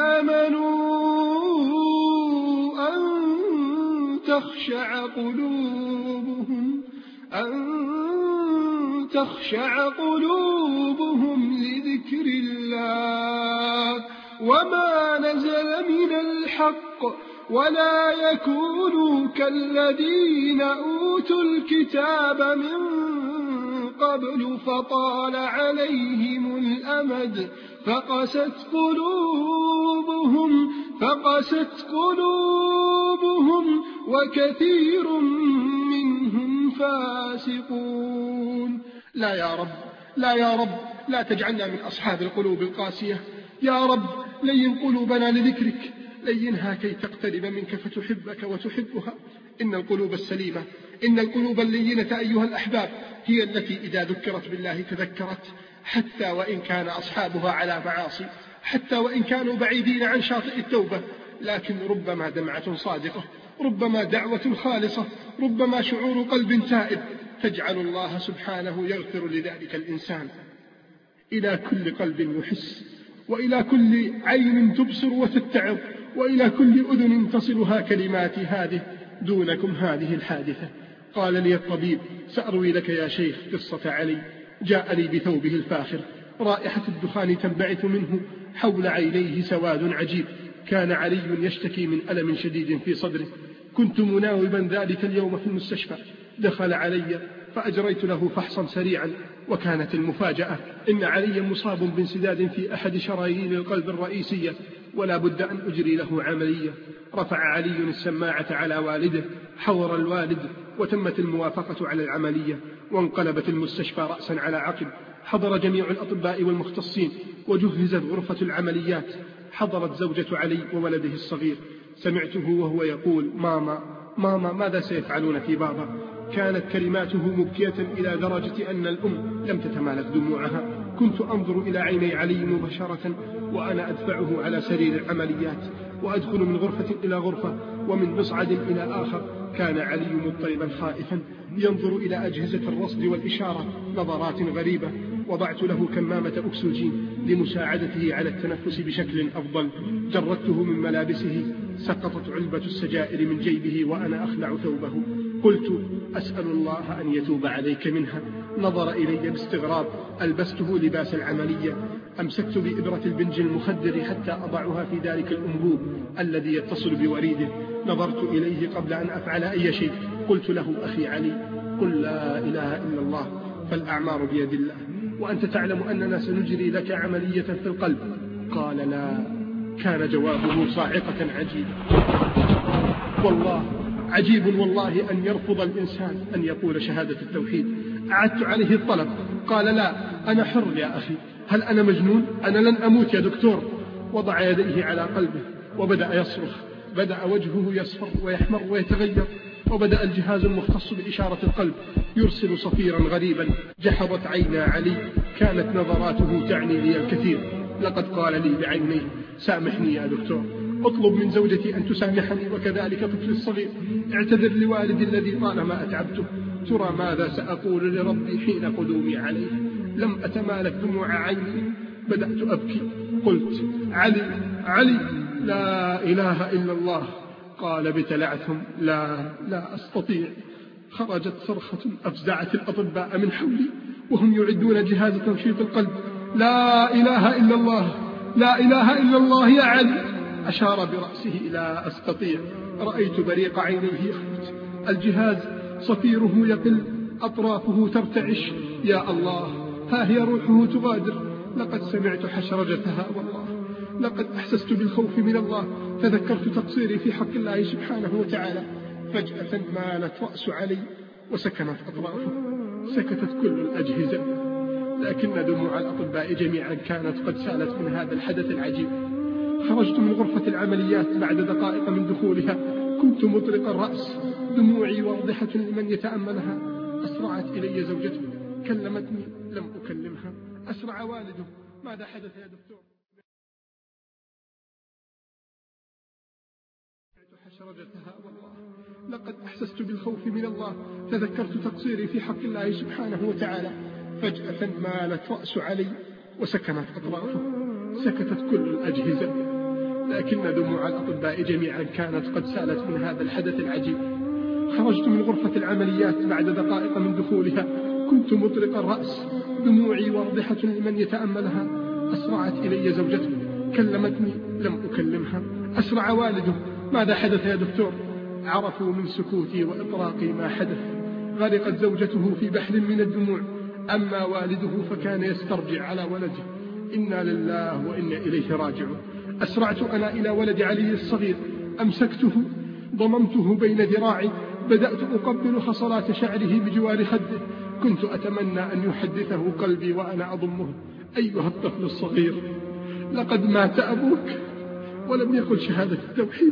آمنوا أن تخشع قلوبهم أن تخشع قلوبهم لذكر الله وما نزل من الحق ولا يكونوا كالذين أوتوا الكتاب من قبل فطال عليهم الأمد فقست قلوبهم فقست قلوبهم وكثير منهم فاسقون. لا يا رب، لا يا رب، لا تجعلنا من أصحاب القلوب القاسية. يا رب لين قلوبنا لذكرك، لينها كي تقترب منك فتحبك وتحبها. إن القلوب السليمة، إن القلوب اللينة أيها الأحباب هي التي إذا ذكرت بالله تذكرت، حتى وإن كان أصحابها على معاصي، حتى وإن كانوا بعيدين عن شاطئ التوبة، لكن ربما دمعة صادقة، ربما دعوة خالصة، ربما شعور قلب تائب تجعل الله سبحانه يغفر لذلك الإنسان. إلى كل قلب يحس، وإلى كل عين تبصر وتتعظ، وإلى كل أذن تصلها كلمات هذه دونكم هذه الحادثة. قال لي الطبيب: سأروي لك يا شيخ قصة علي. جاء لي بثوبه الفاخر، رائحة الدخان تنبعث منه، حول عينيه سواد عجيب. كان علي يشتكي من ألم شديد في صدره. كنت مناوبا ذلك اليوم في المستشفى. دخل علي فأجريت له فحصا سريعا، وكانت المفاجأة إن علي مصاب بانسداد في أحد شرايين القلب الرئيسية، ولا بد أن أجري له عملية. رفع علي السماعة على والده، حضر الوالد وتمت الموافقة على العملية، وانقلبت المستشفى رأسا على عقب. حضر جميع الأطباء والمختصين، وجهزت غرفة العمليات. حضرت زوجة علي وولده الصغير. سمعته وهو يقول: ماما ماما ماذا سيفعلون في بابا؟ كانت كلماته مبكية إلى درجة أن الأم لم تتمالك دموعها. كنت أنظر إلى عيني علي مباشرة وأنا أدفعه على سرير العمليات، وأدخل من غرفة إلى غرفة ومن مصعد إلى آخر. كان علي مضطربا خائفا ينظر إلى أجهزة الرصد والإشارة نظرات غريبة. وضعت له كمامة أكسجين لمساعدته على التنفس بشكل أفضل. جردته من ملابسه، سقطت علبة السجائر من جيبه وأنا أخلع ثوبه. قلت: أسأل الله أن يتوب عليك منها. نظر إلي باستغراب. ألبسته لباس العملية، أمسكت بإبرة البنج المخدر حتى أضعها في ذلك الأنبوب الذي يتصل بوريده. نظرت إليه قبل أن أفعل أي شيء. قلت له: أخي علي، قل لا إله إلا الله، فالأعمار بيد الله، وأنت تعلم أننا سنجري لك عملية في القلب. قال: لا. كان جوابه صاعقة عجيبة، والله عجيب والله أن يرفض الإنسان أن يقول شهادة التوحيد. أعدت عليه الطلب. قال: لا، أنا حر يا أخي. هل أنا مجنون؟ أنا لن أموت يا دكتور. وضع يديه على قلبه وبدأ يصرخ. بدأ وجهه يصفر ويحمر ويتغير، وبدأ الجهاز المختص بإشارة القلب يرسل صفيرا غريبا. جحظت عينا علي، كانت نظراته تعني لي الكثير. لقد قال لي بعينيه: سامحني يا دكتور، أطلب من زوجتي أن تسامحني، وكذلك طفلي الصغير. اعتذر لوالدي الذي طالما أتعبته. ترى ماذا سأقول لربي حين قدومي عليه؟ لم أتمالك دموع عيني، بدأت أبكي. قلت: علي علي، لا إله إلا الله. قال بتلعثم: لا لا أستطيع. خرجت صرخة أفزعت الأطباء من حولي وهم يعدون جهاز تنشيط القلب. لا إله إلا الله، لا إله إلا الله يا علي. أشار برأسه: لا أستطيع. رأيت بريق عينيه يخرج، الجهاز صفيره يقل، أطرافه ترتعش. يا الله، ها هي روحه تغادر. لقد سمعت حشرجتها والله. لقد أحسست بالخوف من الله، تذكرت تقصيري في حق الله سبحانه وتعالى. فجأة مالت رأس علي وسكنت أطرافه. سكتت كل الأجهزة، لكن دموع الأطباء جميعا كانت قد سالت من هذا الحدث العجيب. خرجت من غرفة العمليات بعد دقائق من دخولها. كنت مطلق الرأس، دموعي واضحة لمن يتأملها. أسرعت إلي زوجته، كلمتني، لم أكلمها. أسرع والده، ماذا حدث يا دكتور؟ حشرجتها والله لقد أحسست بالخوف من الله، تذكرت تقصيري في حق الله سبحانه وتعالى. فجأة مالت رأس علي وسكنت أطرافه، سكتت كل الأجهزة، لكن دموع الأطباء جميعا كانت قد سالت من هذا الحدث العجيب. خرجت من غرفة العمليات بعد دقائق من دخولها، كنت مطرق الرأس، دموعي واضحة لمن يتأملها. أسرعت إلي زوجته، كلمتني، لم أكلمها. أسرع والده، ماذا حدث يا دكتور؟ عرفوا من سكوتي وإطراقي ما حدث. غرقت زوجته في بحر من الدموع، أما والده فكان يسترجع على ولده. إنا لله وإنا إليه راجعون. أسرعت أنا إلى ولد علي الصغير، أمسكته، ضممته بين ذراعي، بدأت أقبل حصلات شعره بجوار خده. كنت أتمنى أن يحدثه قلبي وأنا أضمه. أيها الطفل الصغير، لقد مات أبوك ولم يقل شهادة التوحيد.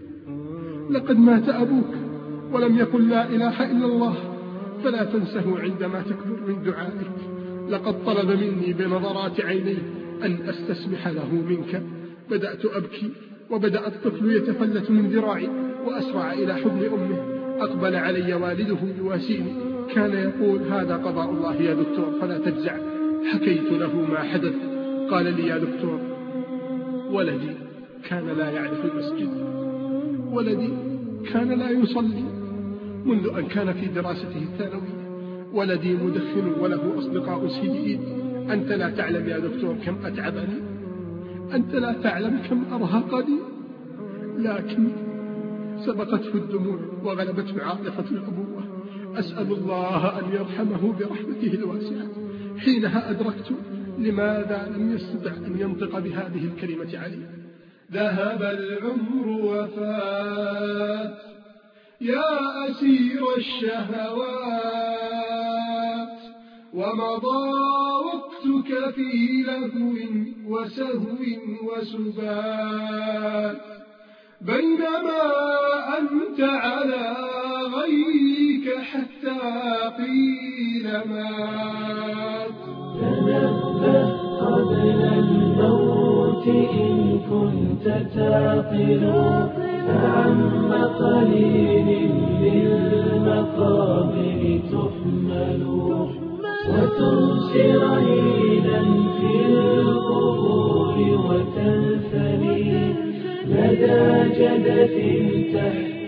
لقد مات أبوك ولم يقل لا إله إلا الله، فلا تنسه عندما تكبر من دعائك. لقد طلب مني بنظرات عيني أن أستسمح له منك. بدأت أبكي، وبدأ الطفل يتفلت من ذراعي وأسرع إلى حضن أمه. أقبل علي والده يواسيني، كان يقول هذا قضاء الله يا دكتور فلا تجزع. حكيت له ما حدث، قال لي يا دكتور ولدي كان لا يعرف المسجد، ولدي كان لا يصلي منذ أن كان في دراسته الثانوية، ولدي مدخن وله أصدقاء سيئين. أنت لا تعلم يا دكتور كم أتعبني، أنت لا تعلم كم أرهقني، لكن سبقته الدموع وغلبته عاطفة الأبوة. أسأل الله أن يرحمه برحمته الواسعة. حينها أدركت لماذا لم يستطع أن ينطق بهذه الكلمة علي. ذهب العمر وفات يا أسير الشهوات، ومضى وقتك في لهو وسهو وسبات، بينما أنت على غيك حتى قيل مات. تنبه قبل الموت إن كنت تعقل، فعم قليل للمقابر تحمل، وتمسي رهينا في القبور وتنثني لدى جدث تحت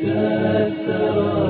الثرى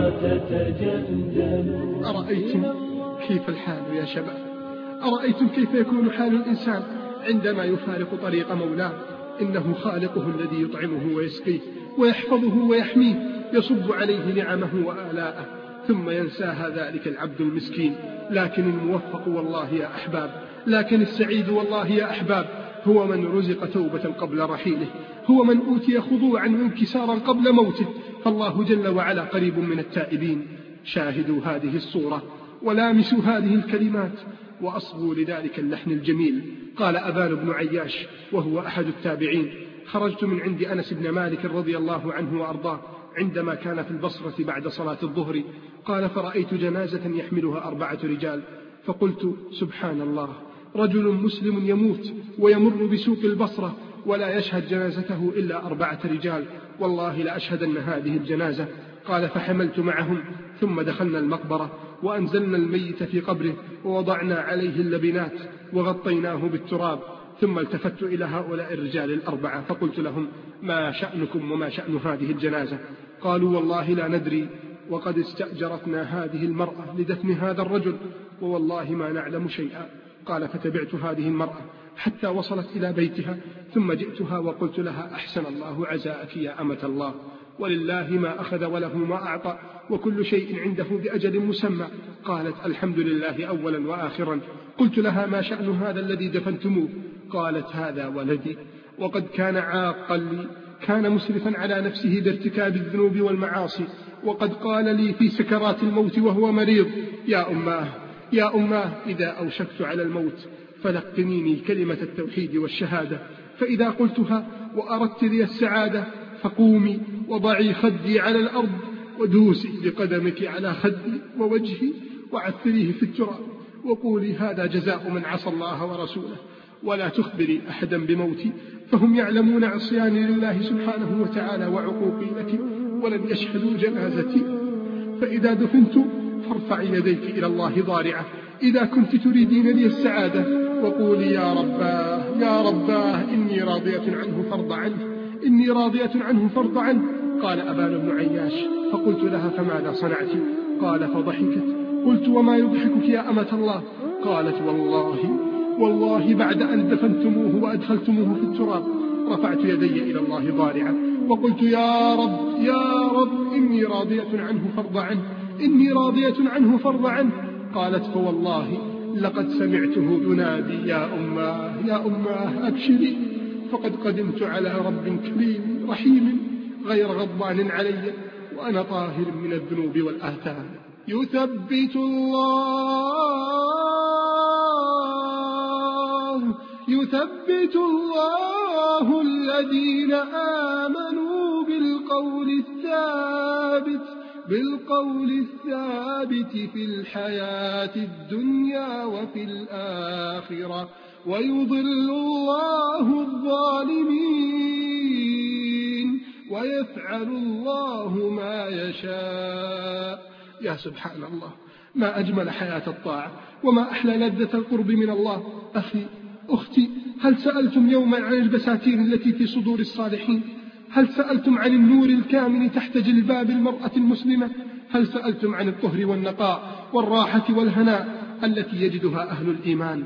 تتجندل. أرأيتم كيف الحال يا شباب؟ أرأيتم كيف يكون حال الإنسان عندما يفارق طريق مولاه؟ إنه خالقه الذي يطعمه ويسقيه ويحفظه ويحميه، يصب عليه نعمه وآلاءه، ثم ينساها ذلك العبد المسكين. لكن الموفق والله يا أحباب، لكن السعيد والله يا أحباب، هو من رزق توبة قبل رحيله، هو من أوتي خضوعا وانكسارا قبل موته. فالله جل وعلا قريب من التائبين. شاهدوا هذه الصورة ولامسوا هذه الكلمات وأصغوا لذلك اللحن الجميل. قال أبان بن عياش وهو أحد التابعين: خرجت من عند أنس بن مالك رضي الله عنه وأرضاه عندما كان في البصرة بعد صلاة الظهر. قال: فرأيت جنازة يحملها أربعة رجال، فقلت: سبحان الله، رجل مسلم يموت ويمر بسوق البصرة ولا يشهد جنازته إلا أربعة رجال، والله لأشهدن هذه الجنازة. قال: فحملت معهم ثم دخلنا المقبرة وأنزلنا الميت في قبره ووضعنا عليه اللبنات وغطيناه بالتراب، ثم التفت إلى هؤلاء الرجال الأربعة فقلت لهم: ما شأنكم وما شأن هذه الجنازة؟ قالوا: والله لا ندري، وقد استأجرتنا هذه المرأة لدفن هذا الرجل، ووالله ما نعلم شيئا. قال: فتبعت هذه المرأة حتى وصلت إلى بيتها، ثم جئتها وقلت لها: أحسن الله عزاءك يا أمة الله، ولله ما أخذ وله ما أعطى، وكل شيء عنده بأجل مسمى. قالت: الحمد لله أولا وآخرا. قلت لها: ما شأن هذا الذي دفنتموه؟ قالت: هذا ولدي، وقد كان عاقا لي، كان مسرفا على نفسه بارتكاب الذنوب والمعاصي، وقد قال لي في سكرات الموت وهو مريض: يا أماه يا أماه، إذا أوشكت على الموت فلقنيني كلمة التوحيد والشهادة، فإذا قلتها وأردت لي السعادة فقومي وضعي خدي على الأرض ودوسي بقدمك على خدي ووجهي وعثريه في التراب، وقولي: هذا جزاء من عصى الله ورسوله، ولا تخبري أحدا بموتي، فهم يعلمون عصياني لله سبحانه وتعالى وعقوقي لك، ولن يشهدوا جنازتي. فإذا دفنت فارفعي يديك إلى الله ضارعة إذا كنت تريدين لي السعادة، وقولي يا رباه يا رباه إني راضية عنه فرض عنه، إني راضية عنه فرض عنه. قال أبان بن عياش: فقلت لها: فماذا صنعت؟ قال: فضحكت. قلت: وما يضحكك يا أمة الله؟ قالت: والله والله بعد أن دفنتموه وأدخلتموه في التراب رفعت يدي إلى الله ضارعة وقلت: يا رب يا رب إني راضية عنه فرض عنه، إني راضية عنه فرض عنه. قالت: فوالله لقد سمعته ينادي يا أماه يا أماه أبشري، فقد قدمت على رب كريم رحيم غير غضبان علي، وأنا طاهر من الذنوب والآثام. يثبت الله يثبت الله الذين آمنوا بالقول الثابت بالقول الثابت في الحياة الدنيا وفي الآخرة، ويضل الله الظالمين ويفعل الله ما يشاء. يا سبحان الله، ما أجمل حياة الطاعة، وما أحلى لذة القرب من الله. أخي أختي، هل سألتم يوما عن البساتين التي في صدور الصالحين؟ هل سألتم عن النور الكامن تحت جلباب المرأة المسلمة؟ هل سألتم عن الطهر والنقاء والراحة والهناء التي يجدها أهل الإيمان؟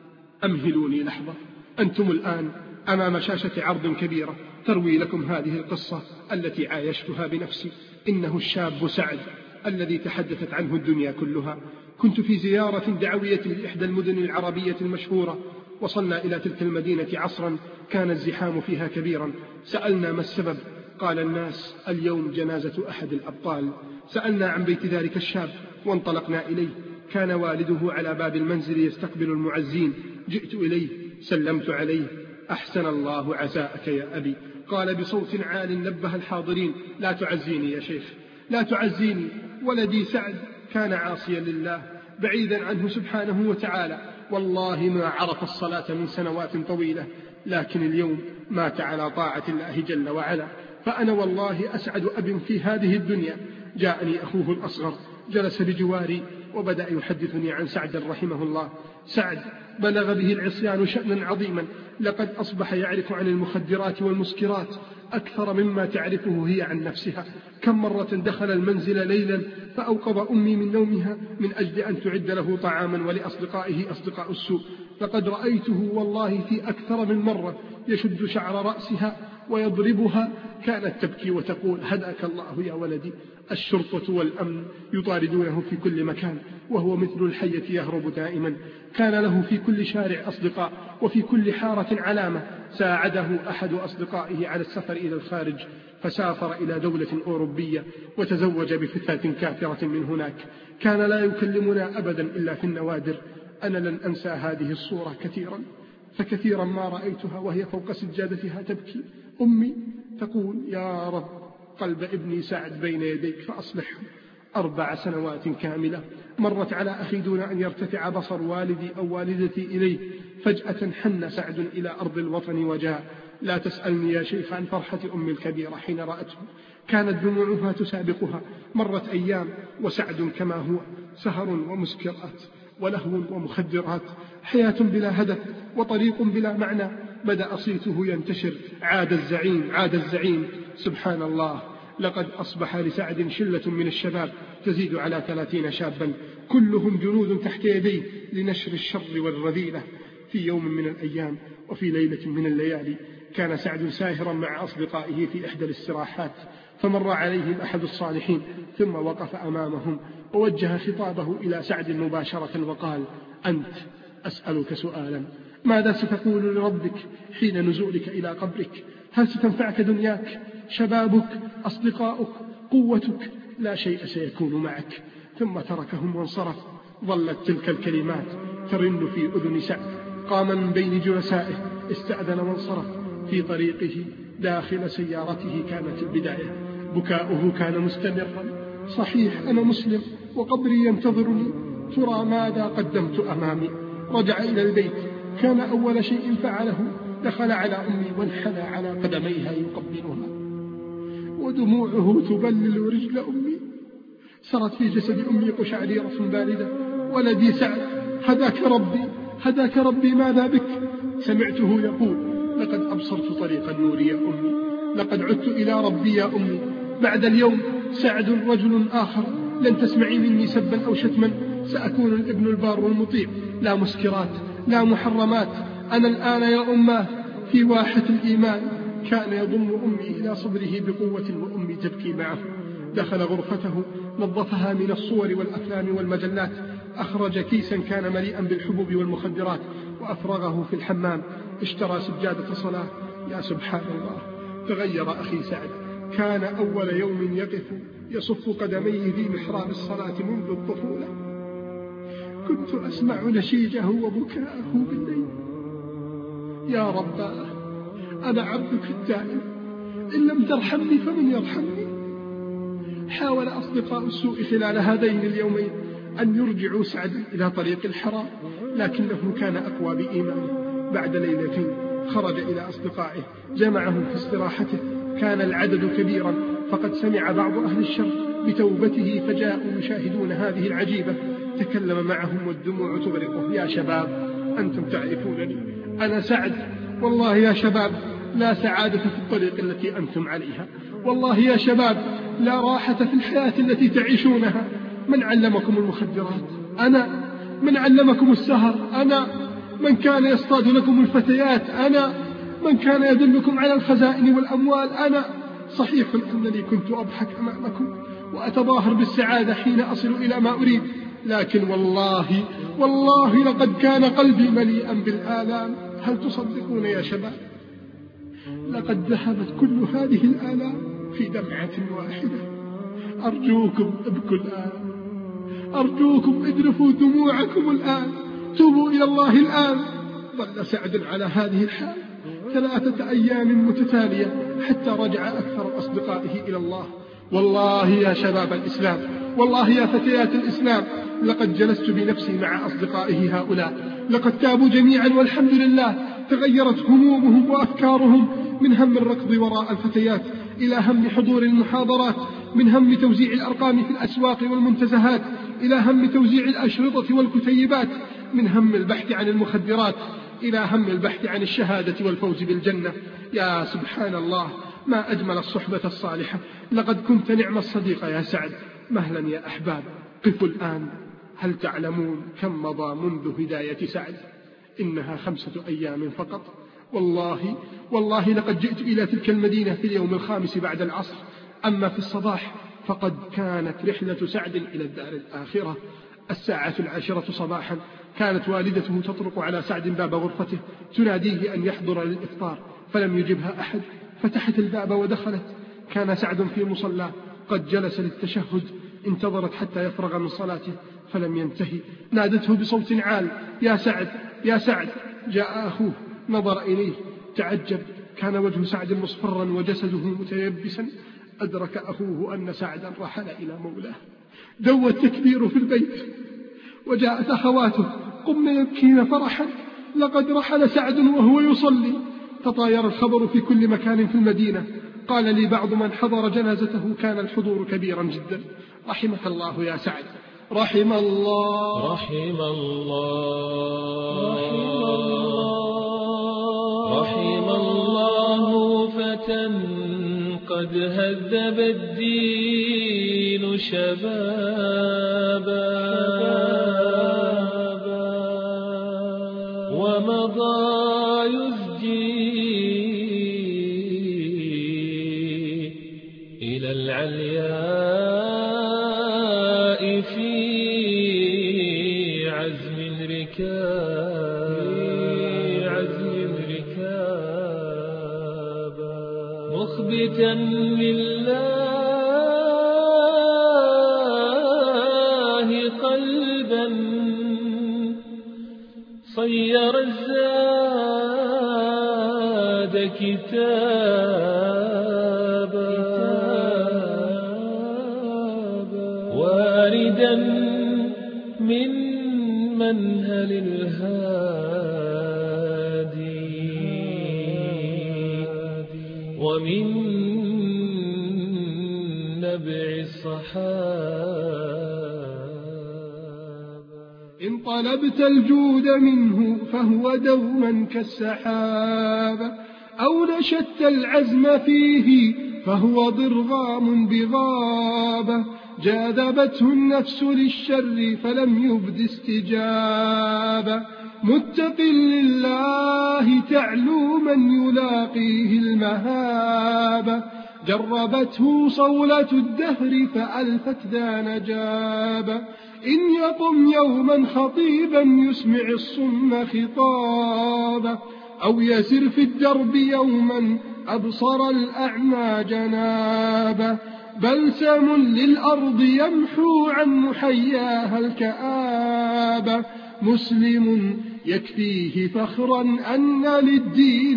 أمهلوني لحظة، أنتم الآن أمام شاشة عرض كبيرة تروي لكم هذه القصة التي عايشتها بنفسي. إنه الشاب سعد الذي تحدثت عنه الدنيا كلها. كنت في زيارة دعوية لإحدى المدن العربية المشهورة، وصلنا إلى تلك المدينة عصرا كان الزحام فيها كبيرا. سألنا ما السبب؟ قال الناس: اليوم جنازة أحد الأبطال. سألنا عن بيت ذلك الشاب وانطلقنا إليه. كان والده على باب المنزل يستقبل المعزين. جئت إليه سلمت عليه: أحسن الله عزاءك يا أبي. قال بصوت عال نبه الحاضرين: لا تعزيني يا شيخ، لا تعزيني، ولدي سعد كان عاصيا لله بعيدا عنه سبحانه وتعالى، والله ما عرف الصلاة من سنوات طويلة، لكن اليوم مات على طاعة الله جل وعلا. فأنا والله أسعد أب في هذه الدنيا. جاءني أخوه الأصغر جلس بجواري وبدأ يحدثني عن سعد رحمه الله. سعد بلغ به العصيان شأنا عظيما، لقد أصبح يعرف عن المخدرات والمسكرات أكثر مما تعرفه هي عن نفسها. كم مرة دخل المنزل ليلا فأوقظ أمي من نومها من أجل أن تعد له طعاما ولأصدقائه أصدقاء السوء. لقد رأيته والله في أكثر من مرة يشد شعر رأسها ويضربها، كانت تبكي وتقول: هداك الله يا ولدي. الشرطة والأمن يطاردونه في كل مكان، وهو مثل الحية يهرب دائما. كان له في كل شارع أصدقاء، وفي كل حارة علامة. ساعده أحد أصدقائه على السفر إلى الخارج، فسافر إلى دولة أوروبية وتزوج بفتاة كافرة من هناك. كان لا يكلمنا أبدا إلا في النوادر. أنا لن أنسى هذه الصورة كثيرا، فكثيرا ما رأيتها وهي فوق سجادتها تبكي. أمي تقول: يا رب، قلب ابني سعد بين يديك فأصلحه. أربع سنوات كاملة مرت على أخي دون أن يرتفع بصر والدي أو والدتي إليه. فجأة حن سعد إلى أرض الوطن وجاء. لا تسألني يا شيخ عن فرحة أمي الكبيرة حين رأته، كانت دموعها تسابقها. مرت أيام وسعد كما هو، سهر ومسكرات ولهو ومخدرات، حياة بلا هدف وطريق بلا معنى. بدأ صيته ينتشر: عاد الزعيم عاد الزعيم. سبحان الله، لقد أصبح لسعد شلة من الشباب تزيد على ثلاثين شابا، كلهم جنود تحت يديه لنشر الشر والرذيلة. في يوم من الأيام وفي ليلة من الليالي كان سعد ساهرا مع أصدقائه في إحدى الاستراحات، فمر عليهم أحد الصالحين ثم وقف أمامهم ووجه خطابه إلى سعد مباشرة وقال: أنت، أسألك سؤالا، ماذا ستقول لربك حين نزولك إلى قبرك؟ هل ستنفعك دنياك، شبابك، أصدقاؤك، قوتك؟ لا شيء سيكون معك. ثم تركهم وانصرف. ظلت تلك الكلمات ترن في أذن سعد. قام من بين جلسائه، استأذن وانصرف. في طريقه داخل سيارته كانت البداية. بكاؤه كان مستمرا: صحيح أنا مسلم وقبري ينتظرني، ترى ماذا قدمت أمامي. رجع إلى البيت كان أول شيء فعله دخل على أمي وانحنى على قدميها يقبلها، ودموعه تبلل رجل أمي. سرت في جسد أمي قشعريرة باردة. ولدي سعد، هداك ربي هداك ربي، ماذا بك؟ سمعته يقول: لقد أبصرت طريق النور يا أمي، لقد عدت إلى ربي يا أمي. بعد اليوم سعد رجل آخر، لن تسمعي مني سبا أو شتما، سأكون الابن البار والمطيع، لا مسكرات لا محرمات. أنا الآن يا أماه في واحة الإيمان. كان يضم أمي إلى صدره بقوة وأمي تبكي معه. دخل غرفته، نظفها من الصور والأفلام والمجلات، أخرج كيسا كان مليئا بالحبوب والمخدرات وأفرغه في الحمام. اشترى سجادة صلاة. يا سبحان الله، تغير أخي سعد. كان أول يوم يقف يصف قدميه في محراب الصلاة منذ الطفولة. كنت أسمع نشيجه وبكاءه بالليل. يا رباه، أنا عبدك التائب، إن لم ترحمني فمن يرحمني. حاول أصدقاء السوء خلال هذين اليومين أن يرجعوا سعدا إلى طريق الحرام، لكنه كان أقوى بإيمانه. بعد ليلتين خرج إلى أصدقائه، جمعهم في استراحته. كان العدد كبيرا، فقد سمع بعض أهل الشر بتوبته فجاءوا يشاهدون هذه العجيبة. تكلم معهم والدموع تغرقه: يا شباب، أنتم تعرفونني، أنا سعد. والله يا شباب لا سعادة في الطريق التي أنتم عليها، والله يا شباب لا راحة في الحياة التي تعيشونها. من علمكم المخدرات؟ أنا. من علمكم السهر؟ أنا. من كان يصطاد لكم الفتيات؟ أنا. من كان يدلكم على الخزائن والأموال؟ أنا. صحيح أنني كنت أضحك أمامكم وأتظاهر بالسعادة حين أصل إلى ما أريد، لكن والله والله لقد كان قلبي مليئا بالآلام. هل تصدقون يا شباب؟ لقد ذهبت كل هذه الآلام في دمعة واحدة. أرجوكم ابكوا الآن، أرجوكم اذرفوا دموعكم الآن، توبوا إلى الله الآن. ظل سعد على هذه الحال ثلاثة أيام متتالية حتى رجع أكثر أصدقائه إلى الله. والله يا شباب الإسلام، والله يا فتيات الإسلام، لقد جلست بنفسي مع أصدقائه هؤلاء، لقد تابوا جميعا والحمد لله. تغيرت همومهم وأفكارهم من هم الركض وراء الفتيات إلى هم حضور المحاضرات، من هم توزيع الأرقام في الأسواق والمنتزهات إلى هم توزيع الأشرطة والكتيبات، من هم البحث عن المخدرات إلى هم البحث عن الشهادة والفوز بالجنة. يا سبحان الله، ما أجمل الصحبة الصالحة. لقد كنت نعم الصديق يا سعد. مهلا يا أحباب، قفوا الآن. هل تعلمون كم مضى منذ هداية سعد؟ إنها خمسة أيام فقط. والله والله لقد جئت إلى تلك المدينة في اليوم الخامس بعد العصر. أما في الصباح فقد كانت رحلة سعد إلى الدار الآخرة. الساعة العاشرة صباحا كانت والدته تطرق على سعد باب غرفته تناديه أن يحضر للإفطار، فلم يجبها أحد. فتحت الباب ودخلت. كان سعد في مصلى قد جلس للتشهد، انتظرت حتى يفرغ من صلاته فلم ينتهي. نادته بصوت عال: يا سعد يا سعد. جاء أخوه، نظر إليه تعجب، كان وجه سعد مصفرا وجسده متيبسا. أدرك أخوه أن سعدا رحل إلى مولاه. دوى التكبير في البيت، وجاءت أخواته قمن يبكين فرحا: لقد رحل سعد وهو يصلي. تطاير الخبر في كل مكان في المدينة. قال لي بعض من حضر جنازته: كان الحضور كبيرا جدا. رحمك الله يا سعد، رحم الله، رحم الله، رحم الله فتى قد هذب الدين شبابا، ومضى يزجي إلى العلياء في عزم ركاب، عزم ركاب، مخبتا لله قلبا صير الزاد كتابا، واردا من منهل الهادي من نبع الصحاب. إن طلبت الجود منه فهو دوما كالسحاب، أو نشدت العزم فيه فهو ضرغام بغابة، جاذبته النفس للشر فلم يبد استجابة. متق لله تعلو من يلاقيه المهابة، جربته صولة الدهر فألفت ذا نجابة. إن يقم يوما خطيبا يسمع الصم خطابا، أو يسر في الدرب يوما أبصر الأعمى جنابا. بلسم للأرض يمحو عن محياها الكآبة، مسلم يكفيه فخرا أن للدين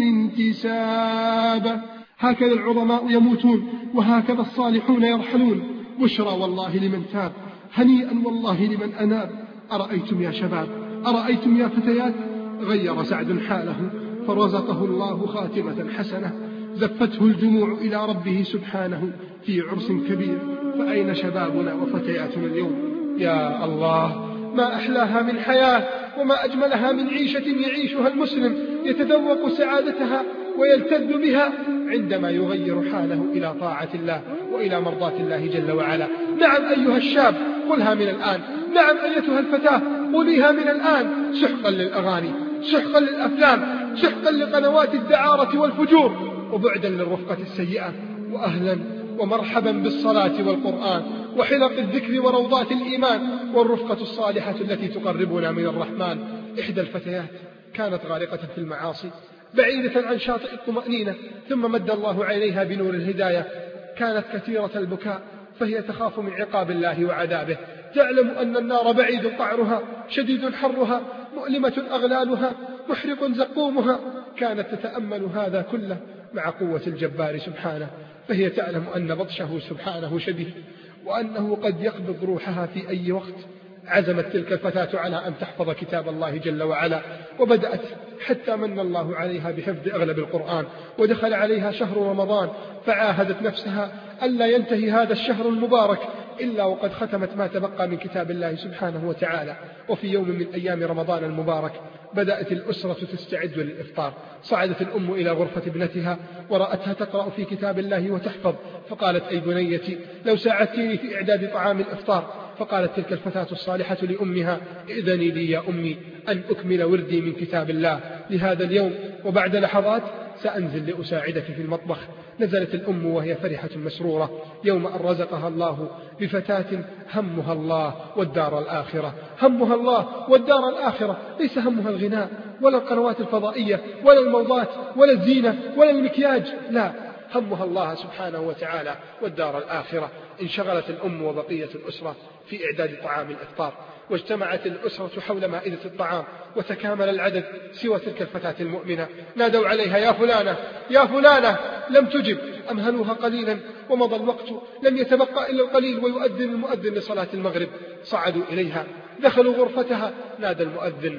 انتسابا. هكذا العظماء يموتون وهكذا الصالحون يرحلون. بشرى والله لمن تاب، هنيئا والله لمن أناب. أرأيتم يا شباب، أرأيتم يا فتيات، غير سعد حاله فرزقه الله خاتمة حسنة، زفته الجموع إلى ربه سبحانه في عرس كبير. فأين شبابنا وفتياتنا اليوم؟ يا الله، ما أحلاها من حياة، وما أجملها من عيشة يعيشها المسلم، يتذوق سعادتها ويلتذ بها عندما يغير حاله إلى طاعة الله وإلى مرضاة الله جل وعلا. نعم أيها الشاب، قلها من الآن. نعم أيتها الفتاة، قوليها من الآن. سحقا للأغاني، سحقا للأفلام، سحقا لقنوات الدعارة والفجور، وبعدا للرفقة السيئة، وأهلا ومرحبا بالصلاة والقرآن وحلق الذكر وروضات الإيمان والرفقة الصالحة التي تقربنا من الرحمن. إحدى الفتيات كانت غارقة في المعاصي بعيدة عن شاطئ الطمأنينة، ثم مد الله عليها بنور الهداية. كانت كثيرة البكاء فهي تخاف من عقاب الله وعذابه، تعلم أن النار بعيد قعرها، شديد حرها، مؤلمة أغلالها، محرق زقومها. كانت تتأمل هذا كله مع قوة الجبار سبحانه، فهي تعلم أن بطشه سبحانه شديد، وأنه قد يقبض روحها في أي وقت. عزمت تلك الفتاة على أن تحفظ كتاب الله جل وعلا، وبدأت حتى من الله عليها بحفظ أغلب القرآن. ودخل عليها شهر رمضان، فعاهدت نفسها ألا ينتهي هذا الشهر المبارك إلا وقد ختمت ما تبقى من كتاب الله سبحانه وتعالى. وفي يوم من أيام رمضان المبارك بدأت الأسرة تستعد للإفطار. صعدت الأم إلى غرفة ابنتها ورأتها تقرأ في كتاب الله وتحفظ، فقالت: أي بنيتي، لو ساعدتني في إعداد طعام الإفطار. فقالت تلك الفتاة الصالحة لأمها: إذني لي يا أمي أن أكمل وردي من كتاب الله لهذا اليوم، وبعد لحظات سأنزل لأساعدك في المطبخ. نزلت الأم وهي فرحة مسرورة يوم أن رزقها الله بفتاة همها الله والدار الآخرة. همها الله والدار الآخرة، ليس همها الغناء ولا القنوات الفضائية ولا الموضات ولا الزينة ولا المكياج، لا، همها الله سبحانه وتعالى والدار الآخرة. انشغلت الأم وبقية الأسرة في إعداد طعام الإفطار، واجتمعت الأسرة حول مائدة الطعام، وتكامل العدد سوى تلك الفتاة المؤمنة. نادوا عليها: يا فلانة، يا فلانة، لم تجب. أمهلوها قليلا ومضى الوقت، لم يتبقى إلا القليل ويؤذن المؤذن لصلاة المغرب. صعدوا إليها، دخلوا غرفتها، نادى المؤذن: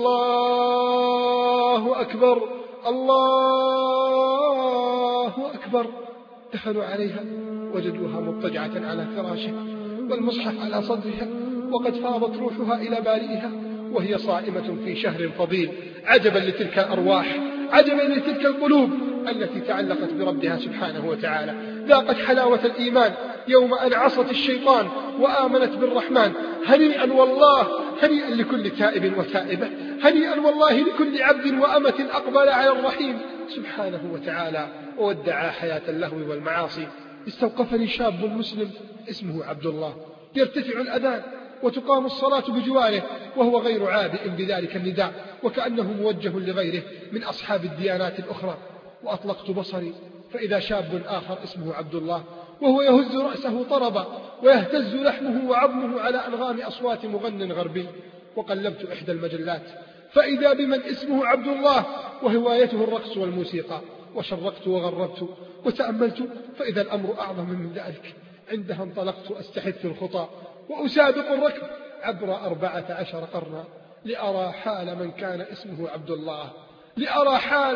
الله أكبر، الله أكبر. دخلوا عليها وجدوها مضطجعة على فراشها والمصحف على صدرها، وقد فاضت روحها إلى بارئها، وهي صائمة في شهر فضيل. عجبا لتلك الأرواح، عجبا لتلك القلوب التي تعلقت بربها سبحانه وتعالى. ذاقت حلاوة الإيمان يوم أن عصت الشيطان وآمنت بالرحمن. هنيئا والله، هنيئا لكل تائب وتائبة، هنيئا والله لكل عبد وأمة أقبل على الرحيم سبحانه وتعالى وودعا حياة اللهو والمعاصي. استوقفني شاب مسلم اسمه عبد الله، يرتفع الأذان وتقام الصلاة بجواره، وهو غير عابئ بذلك النداء، وكأنه موجه لغيره من أصحاب الديانات الأخرى. وأطلقت بصري فإذا شاب آخر اسمه عبد الله، وهو يهز رأسه طربا ويهتز لحمه وعظمه على أنغام أصوات مغن غربي. وقلبت إحدى المجلات فإذا بمن اسمه عبد الله وهوايته الرقص والموسيقى، وشرقت وغربت وتأملت فإذا الأمر أعظم من ذلك. عندها انطلقت أستحث الخطى وأسابق الركب عبر أربعة عشر قرنا لأرى حال من كان اسمه عبد الله، لأرى حال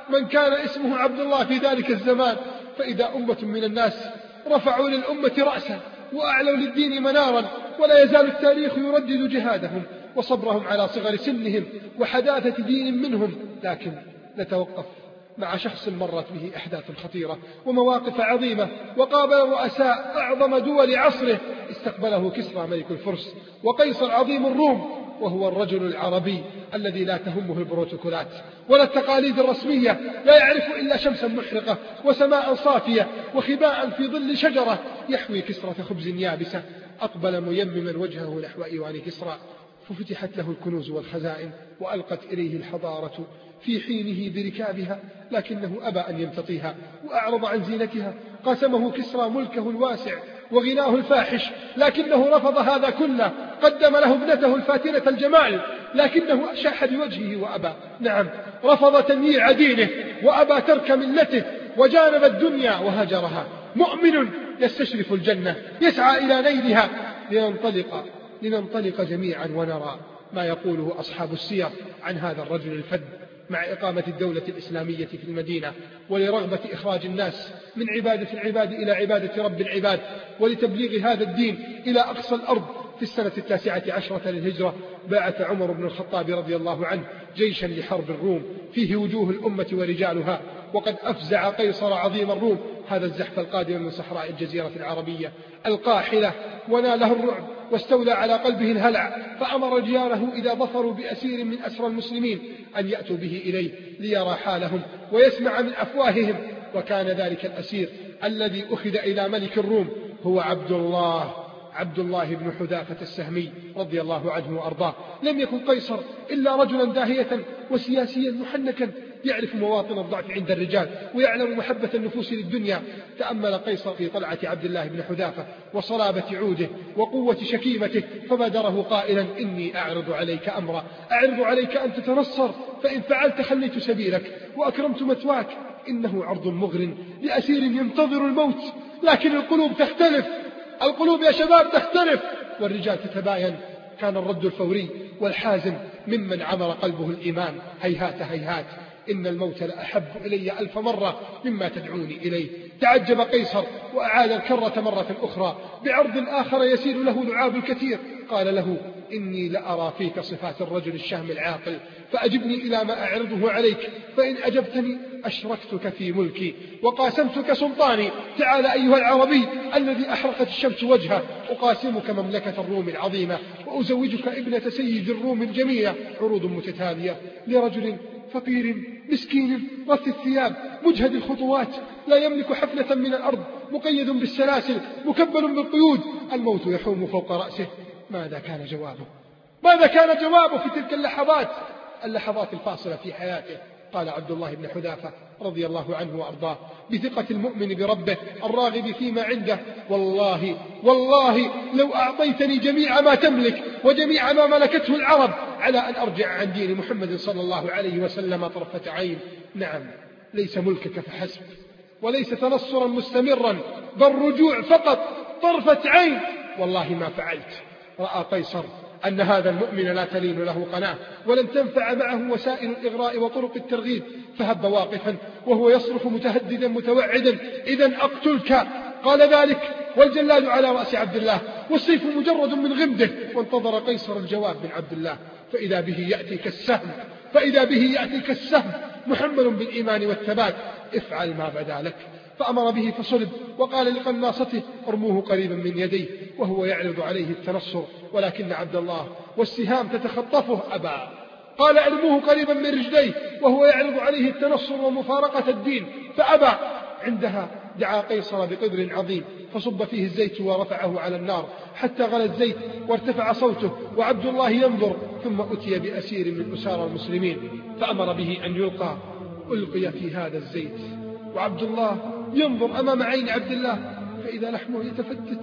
من كان اسمه عبد الله في ذلك الزمان. فإذا أمة من الناس رفعوا للأمة رأسا وأعلوا للدين منارا، ولا يزال التاريخ يردد جهادهم وصبرهم على صغر سنهم وحداثة دين منهم، لكن نتوقف مع شخص مرت به أحداث خطيرة ومواقف عظيمة، وقابل رؤساء أعظم دول عصره. استقبله كسرى ملك الفرس وقيصر عظيم الروم، وهو الرجل العربي الذي لا تهمه البروتوكولات ولا التقاليد الرسمية، لا يعرف إلا شمسا محرقة وسماء صافية وخباء في ظل شجرة يحوي كسرة خبز يابسة. أقبل ميمما وجهه نحو إيوان كسرى، ففتحت له الكنوز والخزائن وألقت إليه الحضارة في حينه بركابها، لكنه أبى أن يمتطيها وأعرض عن زينتها. قاسمه كسرى ملكه الواسع وغناه الفاحش، لكنه رفض هذا كله. قدم له ابنته الفاتنة الجمال، لكنه أشاح بوجهه وأبى. نعم، رفض تمييع دينه وأبى ترك ملته، وجانب الدنيا وهجرها. مؤمن يستشرف الجنة يسعى إلى نيلها. لننطلق لننطلق جميعا ونرى ما يقوله أصحاب السير عن هذا الرجل الفذ مع إقامة الدولة الإسلامية في المدينة، ولرغبة إخراج الناس من عبادة العباد إلى عبادة رب العباد، ولتبليغ هذا الدين إلى أقصى الأرض. في السنة التاسعة عشرة للهجرة بعث عمر بن الخطاب رضي الله عنه جيشا لحرب الروم فيه وجوه الأمة ورجالها، وقد أفزع قيصر عظيم الروم هذا الزحف القادم من صحراء الجزيرة العربية القاحلة، وناله الرعب واستولى على قلبه الهلع. فأمر جياره إذا ظفروا بأسير من أسرى المسلمين أن يأتوا به إليه ليرى حالهم ويسمع من أفواههم. وكان ذلك الأسير الذي أخذ إلى ملك الروم هو عبد الله عبد الله بن حذافة السهمي رضي الله عنه وأرضاه. لم يكن قيصر إلا رجلا داهية وسياسيا محنكا يعرف مواطن الضعف عند الرجال ويعلم محبة النفوس للدنيا. تأمل قيصر في طلعة عبد الله بن حذافة وصلابة عوده وقوة شكيمته، فبادره قائلا: إني أعرض عليك أمرا، أعرض عليك أن تتنصر، فإن فعلت خليت سبيلك وأكرمت مثواك. إنه عرض مغر لأسير ينتظر الموت، لكن القلوب تختلف، القلوب يا شباب تختلف، والرجال تتباين. كان الرد الفوري والحازم ممن عمر قلبه الإيمان. هيهات هيهات، إن الموت لأحب إلي ألف مرة مما تدعوني إليه. تعجب قيصر وأعاد الكرة مرة أخرى بعرض آخر يسير له لعاب الكثير. قال له: إني لأرى فيك صفات الرجل الشهم العاقل، فأجبني إلى ما أعرضه عليك، فإن أجبتني أشركتك في ملكي وقاسمتك سلطاني. تعال أيها العربي الذي أحرقت الشمس وجهه، أقاسمك مملكة الروم العظيمة، وأزوجك ابنة سيد الروم الجميلة. عروض متتالية لرجل فقير مسكين رث الثياب مجهد الخطوات، لا يملك حفنة من الأرض، مقيد بالسلاسل، مكبل بالقيود، الموت يحوم فوق رأسه. ماذا كان جوابه؟ ماذا كان جوابه في تلك اللحظات اللحظات الفاصلة في حياته؟ قال عبد الله بن حذافة رضي الله عنه وأرضاه بثقة المؤمن بربه الراغب فيما عنده: والله والله لو أعطيتني جميع ما تملك وجميع ما ملكته العرب على أن أرجع عن دين محمد صلى الله عليه وسلم طرفة عين. نعم، ليس ملكك فحسب، وليس تنصرا مستمرا، بل رجوع فقط طرفة عين. والله ما فعلت. رأى قيصر أن هذا المؤمن لا تلين له قناة ولن تنفع معه وسائل الإغراء وطرق الترغيب، فهب واقفا وهو يصرخ متهددا متوعدا: إذن أقتلك. قال ذلك والجلاد على رأس عبد الله والسيف مجرد من غمده. وانتظر قيصر الجواب من عبد الله، فإذا به يأتي كالسهم فإذا به يأتي كالسهم محمل بالإيمان والثبات: افعل ما بدا لك. فأمر به فصلب، وقال لقناصته: ارموه قريبا من يديه، وهو يعرض عليه التنصر، ولكن عبد الله والسهام تتخطفه أبى. قال: ارموه قريبا من رجليه، وهو يعرض عليه التنصر ومفارقة الدين، فأبى. عندها دعا قيصر بقدر عظيم فصب فيه الزيت ورفعه على النار حتى غلى الزيت وارتفع صوته وعبد الله ينظر، ثم أتي بأسير من أسار المسلمين فأمر به أن يلقى. ألقي في هذا الزيت وعبد الله ينظر أمام عين عبد الله، فإذا لحمه يتفتت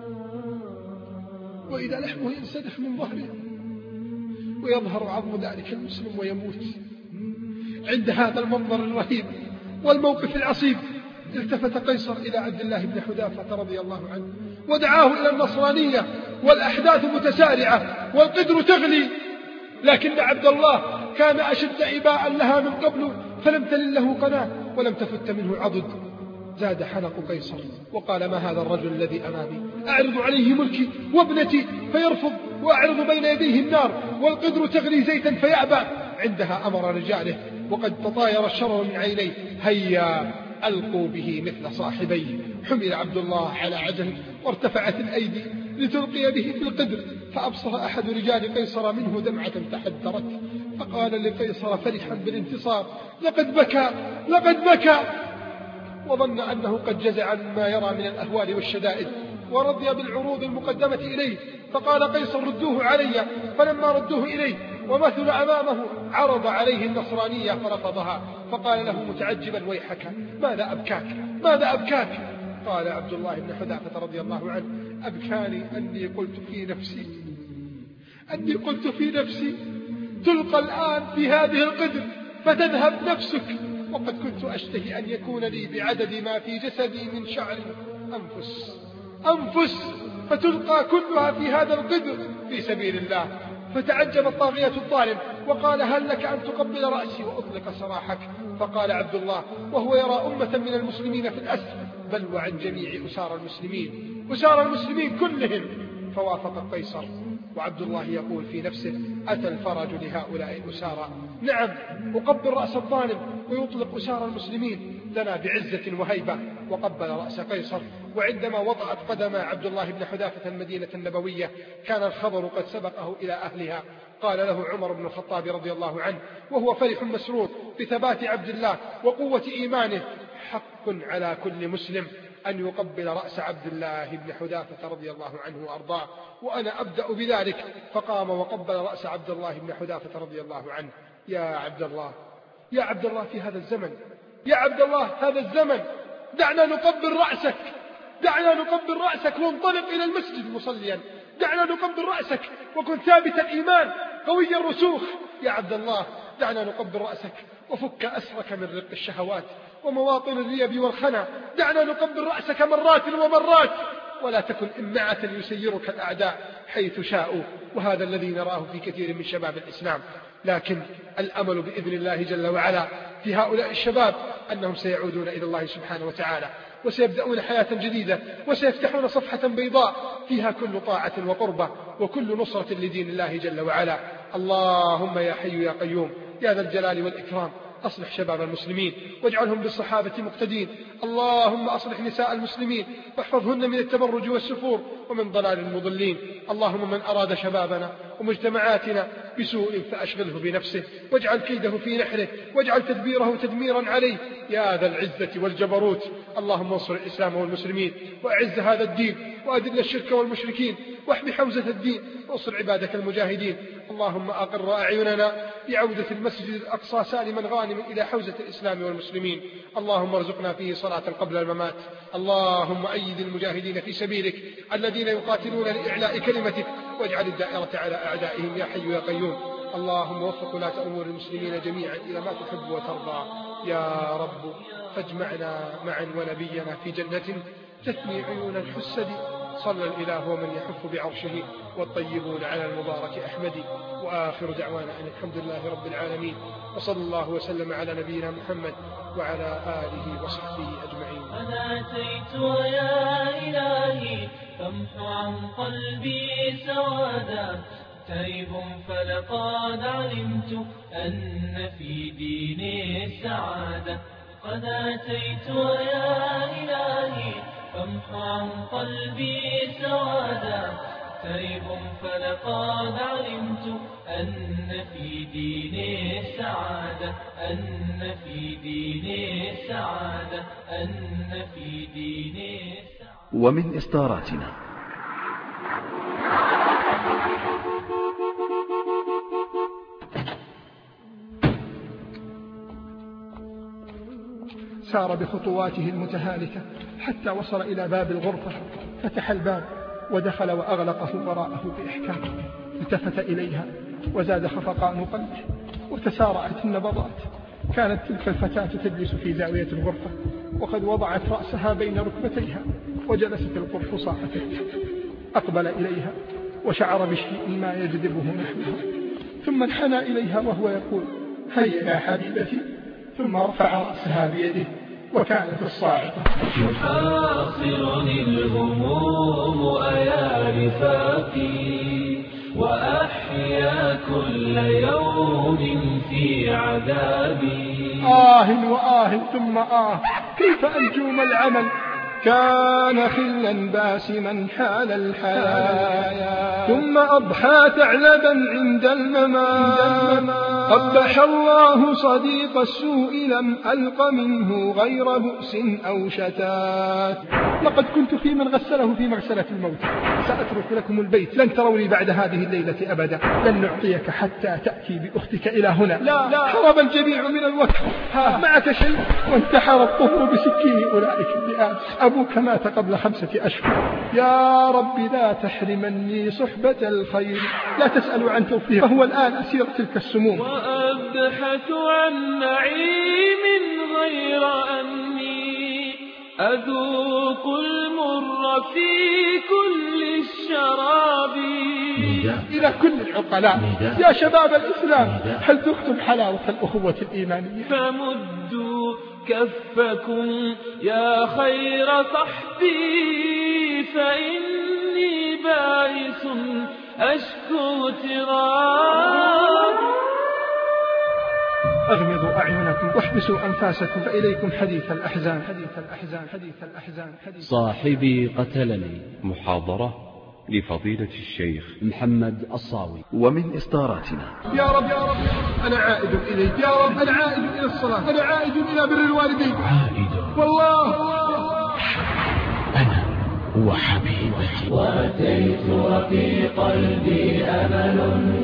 وإذا لحمه ينسدح من ظهره ويظهر عظم ذلك المسلم ويموت. عند هذا المنظر الرهيب والموقف العصيب التفت قيصر إلى عبد الله بن حذافة رضي الله عنه ودعاه إلى النصرانية، والأحداث متسارعة والقدر تغلي، لكن عبد الله كان أشد إباء لها من قبل فلم تلل له قناة ولم تفت منه عضد. زاد حنق قيصر وقال: ما هذا الرجل الذي أمامي؟ أعرض عليه ملكي وابنتي فيرفض، وأعرض بين يديه النار والقدر تغلي زيتا فيأبى. عندها أمر رجاله وقد تطاير الشرر من عينيه: هيا ألقوا به مثل صاحبيه. حمل عبد الله على عجل وارتفعت الأيدي لتلقي به في القدر، فأبصر أحد رجال قيصر منه دمعة تحدرت، فقال لقيصر فرحا بالانتصار: لقد بكى لقد بكى. وظن أنه قد جزع مما يرى من الأهوال والشدائد، ورضي بالعروض المقدمة إليه، فقال قيصر: ردوه علي. فلما ردوه إليه ومثل أمامه عرض عليه النصرانية فرفضها، فقال له متعجبا: ويحك، ماذا أبكاك ماذا أبكاك؟ قال عبد الله بن حذافة رضي الله عنه: أبكاني أني قلت في نفسي أني قلت في نفسي تلقى الآن في هذه القدر فتذهب نفسك، وقد كنت أشتهي أن يكون لي بعدد ما في جسدي من شعر أنفس أنفس فتلقى كلها في هذا القدر في سبيل الله. فتعجب الطاغية الظالم وقال: هل لك أن تقبل رأسي وأطلق سراحك؟ فقال عبد الله وهو يرى أمة من المسلمين في الأسر، بل وعن جميع أسار المسلمين أسار المسلمين كلهم. فوافق قيصر، وعبد الله يقول في نفسه: أتى الفرج لهؤلاء الأسارى. نعم، أقبل رأس الظالم ويطلق أسار المسلمين لنا بعزة وهيبة. وقبل رأس قيصر، وعندما وضعت قدم عبد الله بن حذافة المدينة النبوية كان الخبر قد سبقه إلى أهلها. قال له عمر بن الخطاب رضي الله عنه وهو فرح مسرور بثبات عبد الله وقوة إيمانه: حق على كل مسلم أن يقبل رأس عبد الله بن حذافة رضي الله عنه وأرضاه، وأنا أبدأ بذلك. فقام وقبل رأس عبد الله بن حذافة رضي الله عنه. يا عبد الله يا عبد الله في هذا الزمن يا عبد الله هذا الزمن دعنا نقبل رأسك دعنا نقبل رأسك وانطلق إلى المسجد مصليا. دعنا نقبل رأسك وكن ثابت الإيمان قوي الرسوخ. يا عبد الله دعنا نقبل رأسك وفك أسرك من رق الشهوات ومواطن الريب والخنا. دعنا نقبل رأسك مرات ومرات، ولا تكن إمعة يسيرك الأعداء حيث شاءوا، وهذا الذي نراه في كثير من شباب الإسلام. لكن الأمل بإذن الله جل وعلا في هؤلاء الشباب أنهم سيعودون إلى الله سبحانه وتعالى، وسيبدأون حياة جديدة، وسيفتحون صفحة بيضاء فيها كل طاعة وقربة وكل نصرة لدين الله جل وعلا. اللهم يا حي يا قيوم يا ذا الجلال والإكرام أصلح شباب المسلمين واجعلهم بالصحابة مقتدين. اللهم أصلح نساء المسلمين واحفظهن من التبرج والسفور ومن ضلال المضلين. اللهم من أراد شبابنا ومجتمعاتنا بسوء فأشغله بنفسه واجعل كيده في نحره واجعل تدبيره تدميرا عليه يا ذا العزة والجبروت. اللهم انصر الإسلام والمسلمين وأعز هذا الدين وأذل الشرك والمشركين واحمي حوزة الدين وانصر عبادك المجاهدين. اللهم أقر أعيننا بعودة المسجد الأقصى سالما غانما إلى حوزة الإسلام والمسلمين. اللهم ارزقنا فيه صلاة قبل الممات. اللهم أيد المجاهدين في سبيلك الذين يقاتلون لإعلاء كلمتك واجعل الدائرة على أعدائهم يا حي يا قيوم. اللهم وفق ولاة أمور المسلمين جميعا إلى ما تحب وترضى يا رب. فاجمعنا معا ونبينا في جنة تثني عيون الحسد. صلى الإله ومن يحف بعرشه والطيبون على المبارك أحمد. وآخر دعوانا أن الحمد لله رب العالمين، وصلى الله وسلم على نبينا محمد وعلى آله وصحبه أجمعين. أنا أتيت يا إلهي فامح عن قلبي سوادا تائب فلقد علمت أن في ديني السعادة. قد أتيت يا إلهي فامح عن قلبي سوادا تائب فلقد علمت أن في ديني السعادة أن في ديني السعادة أن في ديني السعادة. ومن إصداراتنا سار بخطواته المتهالكة حتى وصل إلى باب الغرفة، فتح الباب ودخل وأغلقه وراءه بإحكام. التفت إليها وزاد خفقان قلبه وتسارعت النبضات. كانت تلك الفتاة تجلس في زاوية الغرفة وقد وضعت رأسها بين ركبتيها وجلست القرفصاء تبكي. أقبل إليها وشعر بشيء ما يجذبه نحوها، ثم انحنى إليها وهو يقول: هيا يا حبيبتي ثم رفع رأسها بيده وكانت الصاعقة. تحاصرني الهموم أيا رفاقي وأحيا كل يوم في عذابي. آه وآه ثم آه، كيف أنجوم العمل كان خلا باسما حال الحياة، ثم أضحى ثعلبا عند الممات. قبح الله صديق السوء لم ألق منه غير بؤس أو شتات. لقد كنت في من غسله في مغسلة الموت. سأترك لكم البيت، لن تروني بعد هذه الليلة أبدا. لن نعطيك حتى تأتي بأختك إلى هنا. لا لا، هرب الجميع من الوكر. ها معك شيء؟ وانتحر الطفل بسكين أولئك الذئاب. أبوك مات قبل خمسة أشهر. يا رب لا تحرمني صحبة الخير. لا تسألوا عن توفيق، فهو الآن أسير تلك السموم. وأبحث عن نعيم غير أني أذوق المر في كل الشراب. إلى كل العقلاء يا شباب الإسلام، هل ذقتم حلاوة الأخوة الإيمانية؟ فمدوا كفكم يا خير صحبي فإني بائس أشكو تراب. أغمضوا أعينكم واحبسوا أنفاسكم فإليكم حديث الأحزان. حديث الأحزان حديث الأحزان حديث صاحبي قتلني. محاضرة لفضيلة الشيخ محمد الصاوي. ومن إصداراتنا. يا رب يا رب أنا عائد إليك، يا رب أنا عائد إلى الصلاة، أنا عائد إلى بر الوالدين. عائد والله أنا وحبيبتي. وأتيت وفي قلبي أمل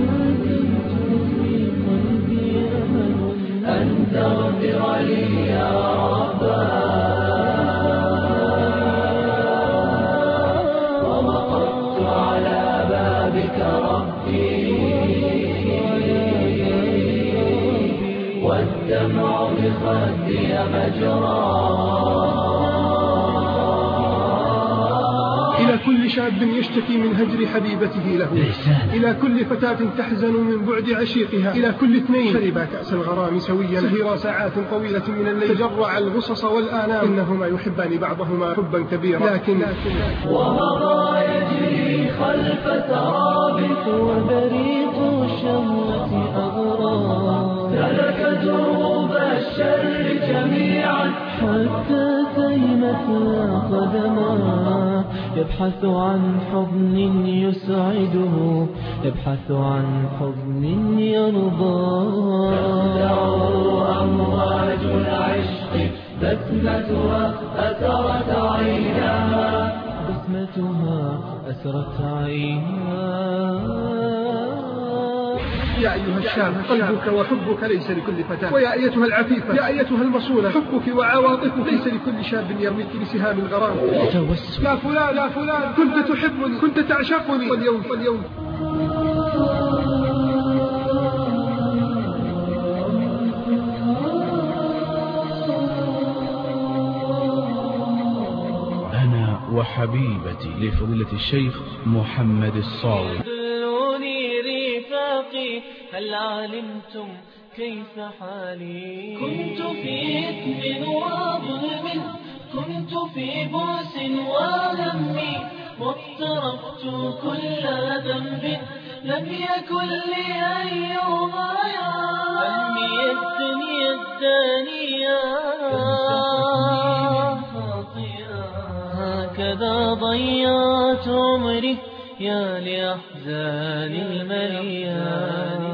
أن تغفر لي يا رب. ووقفت على بابك ربي والدمع بخدي مجرى. إلى كل شاب يشتكي من هجر حبيبته له، إلى كل فتاة تحزن من بعد عشيقها، إلى كل اثنين شربا كأس الغرام سويا، سهرا ساعات طويلة من الليل، تجرع الغصص والآلام، إنهما يحبان بعضهما حبا كبيرا. لكن, لكن ومضى يجري خلف تراب وبريق الشهوة أغرى. سلك دروب الشر جميعا حتى تيمت قدما. يبحث عن حضن يسعده، يبحث عن حضن يرضى. تبدأ أمواج العشق بسمتها أسرت عينها، بسمتها أسرت عينها. يا أيها الشاب قلبك وحبك ليس لكل فتاة، ويا أيتها العفيفة يا أيتها المصونة حبك وعواطفك ليس لكل شاب يرميك بسهام الغرام. لا فلان لا فلان كنت تحبني، كنت تعشقني، واليوم واليوم أنا وحبيبتي لفضيلة الشيخ محمد الصاوي. هل علمتم كيف حالي؟ كنت في إثم وظلم، كنت في بؤس وهم، واقترفت كل ذنب لم يكن لي أن يضيع. همي الدنيا الدانية هكذا ضيعت عمري يا لأحزان المليان.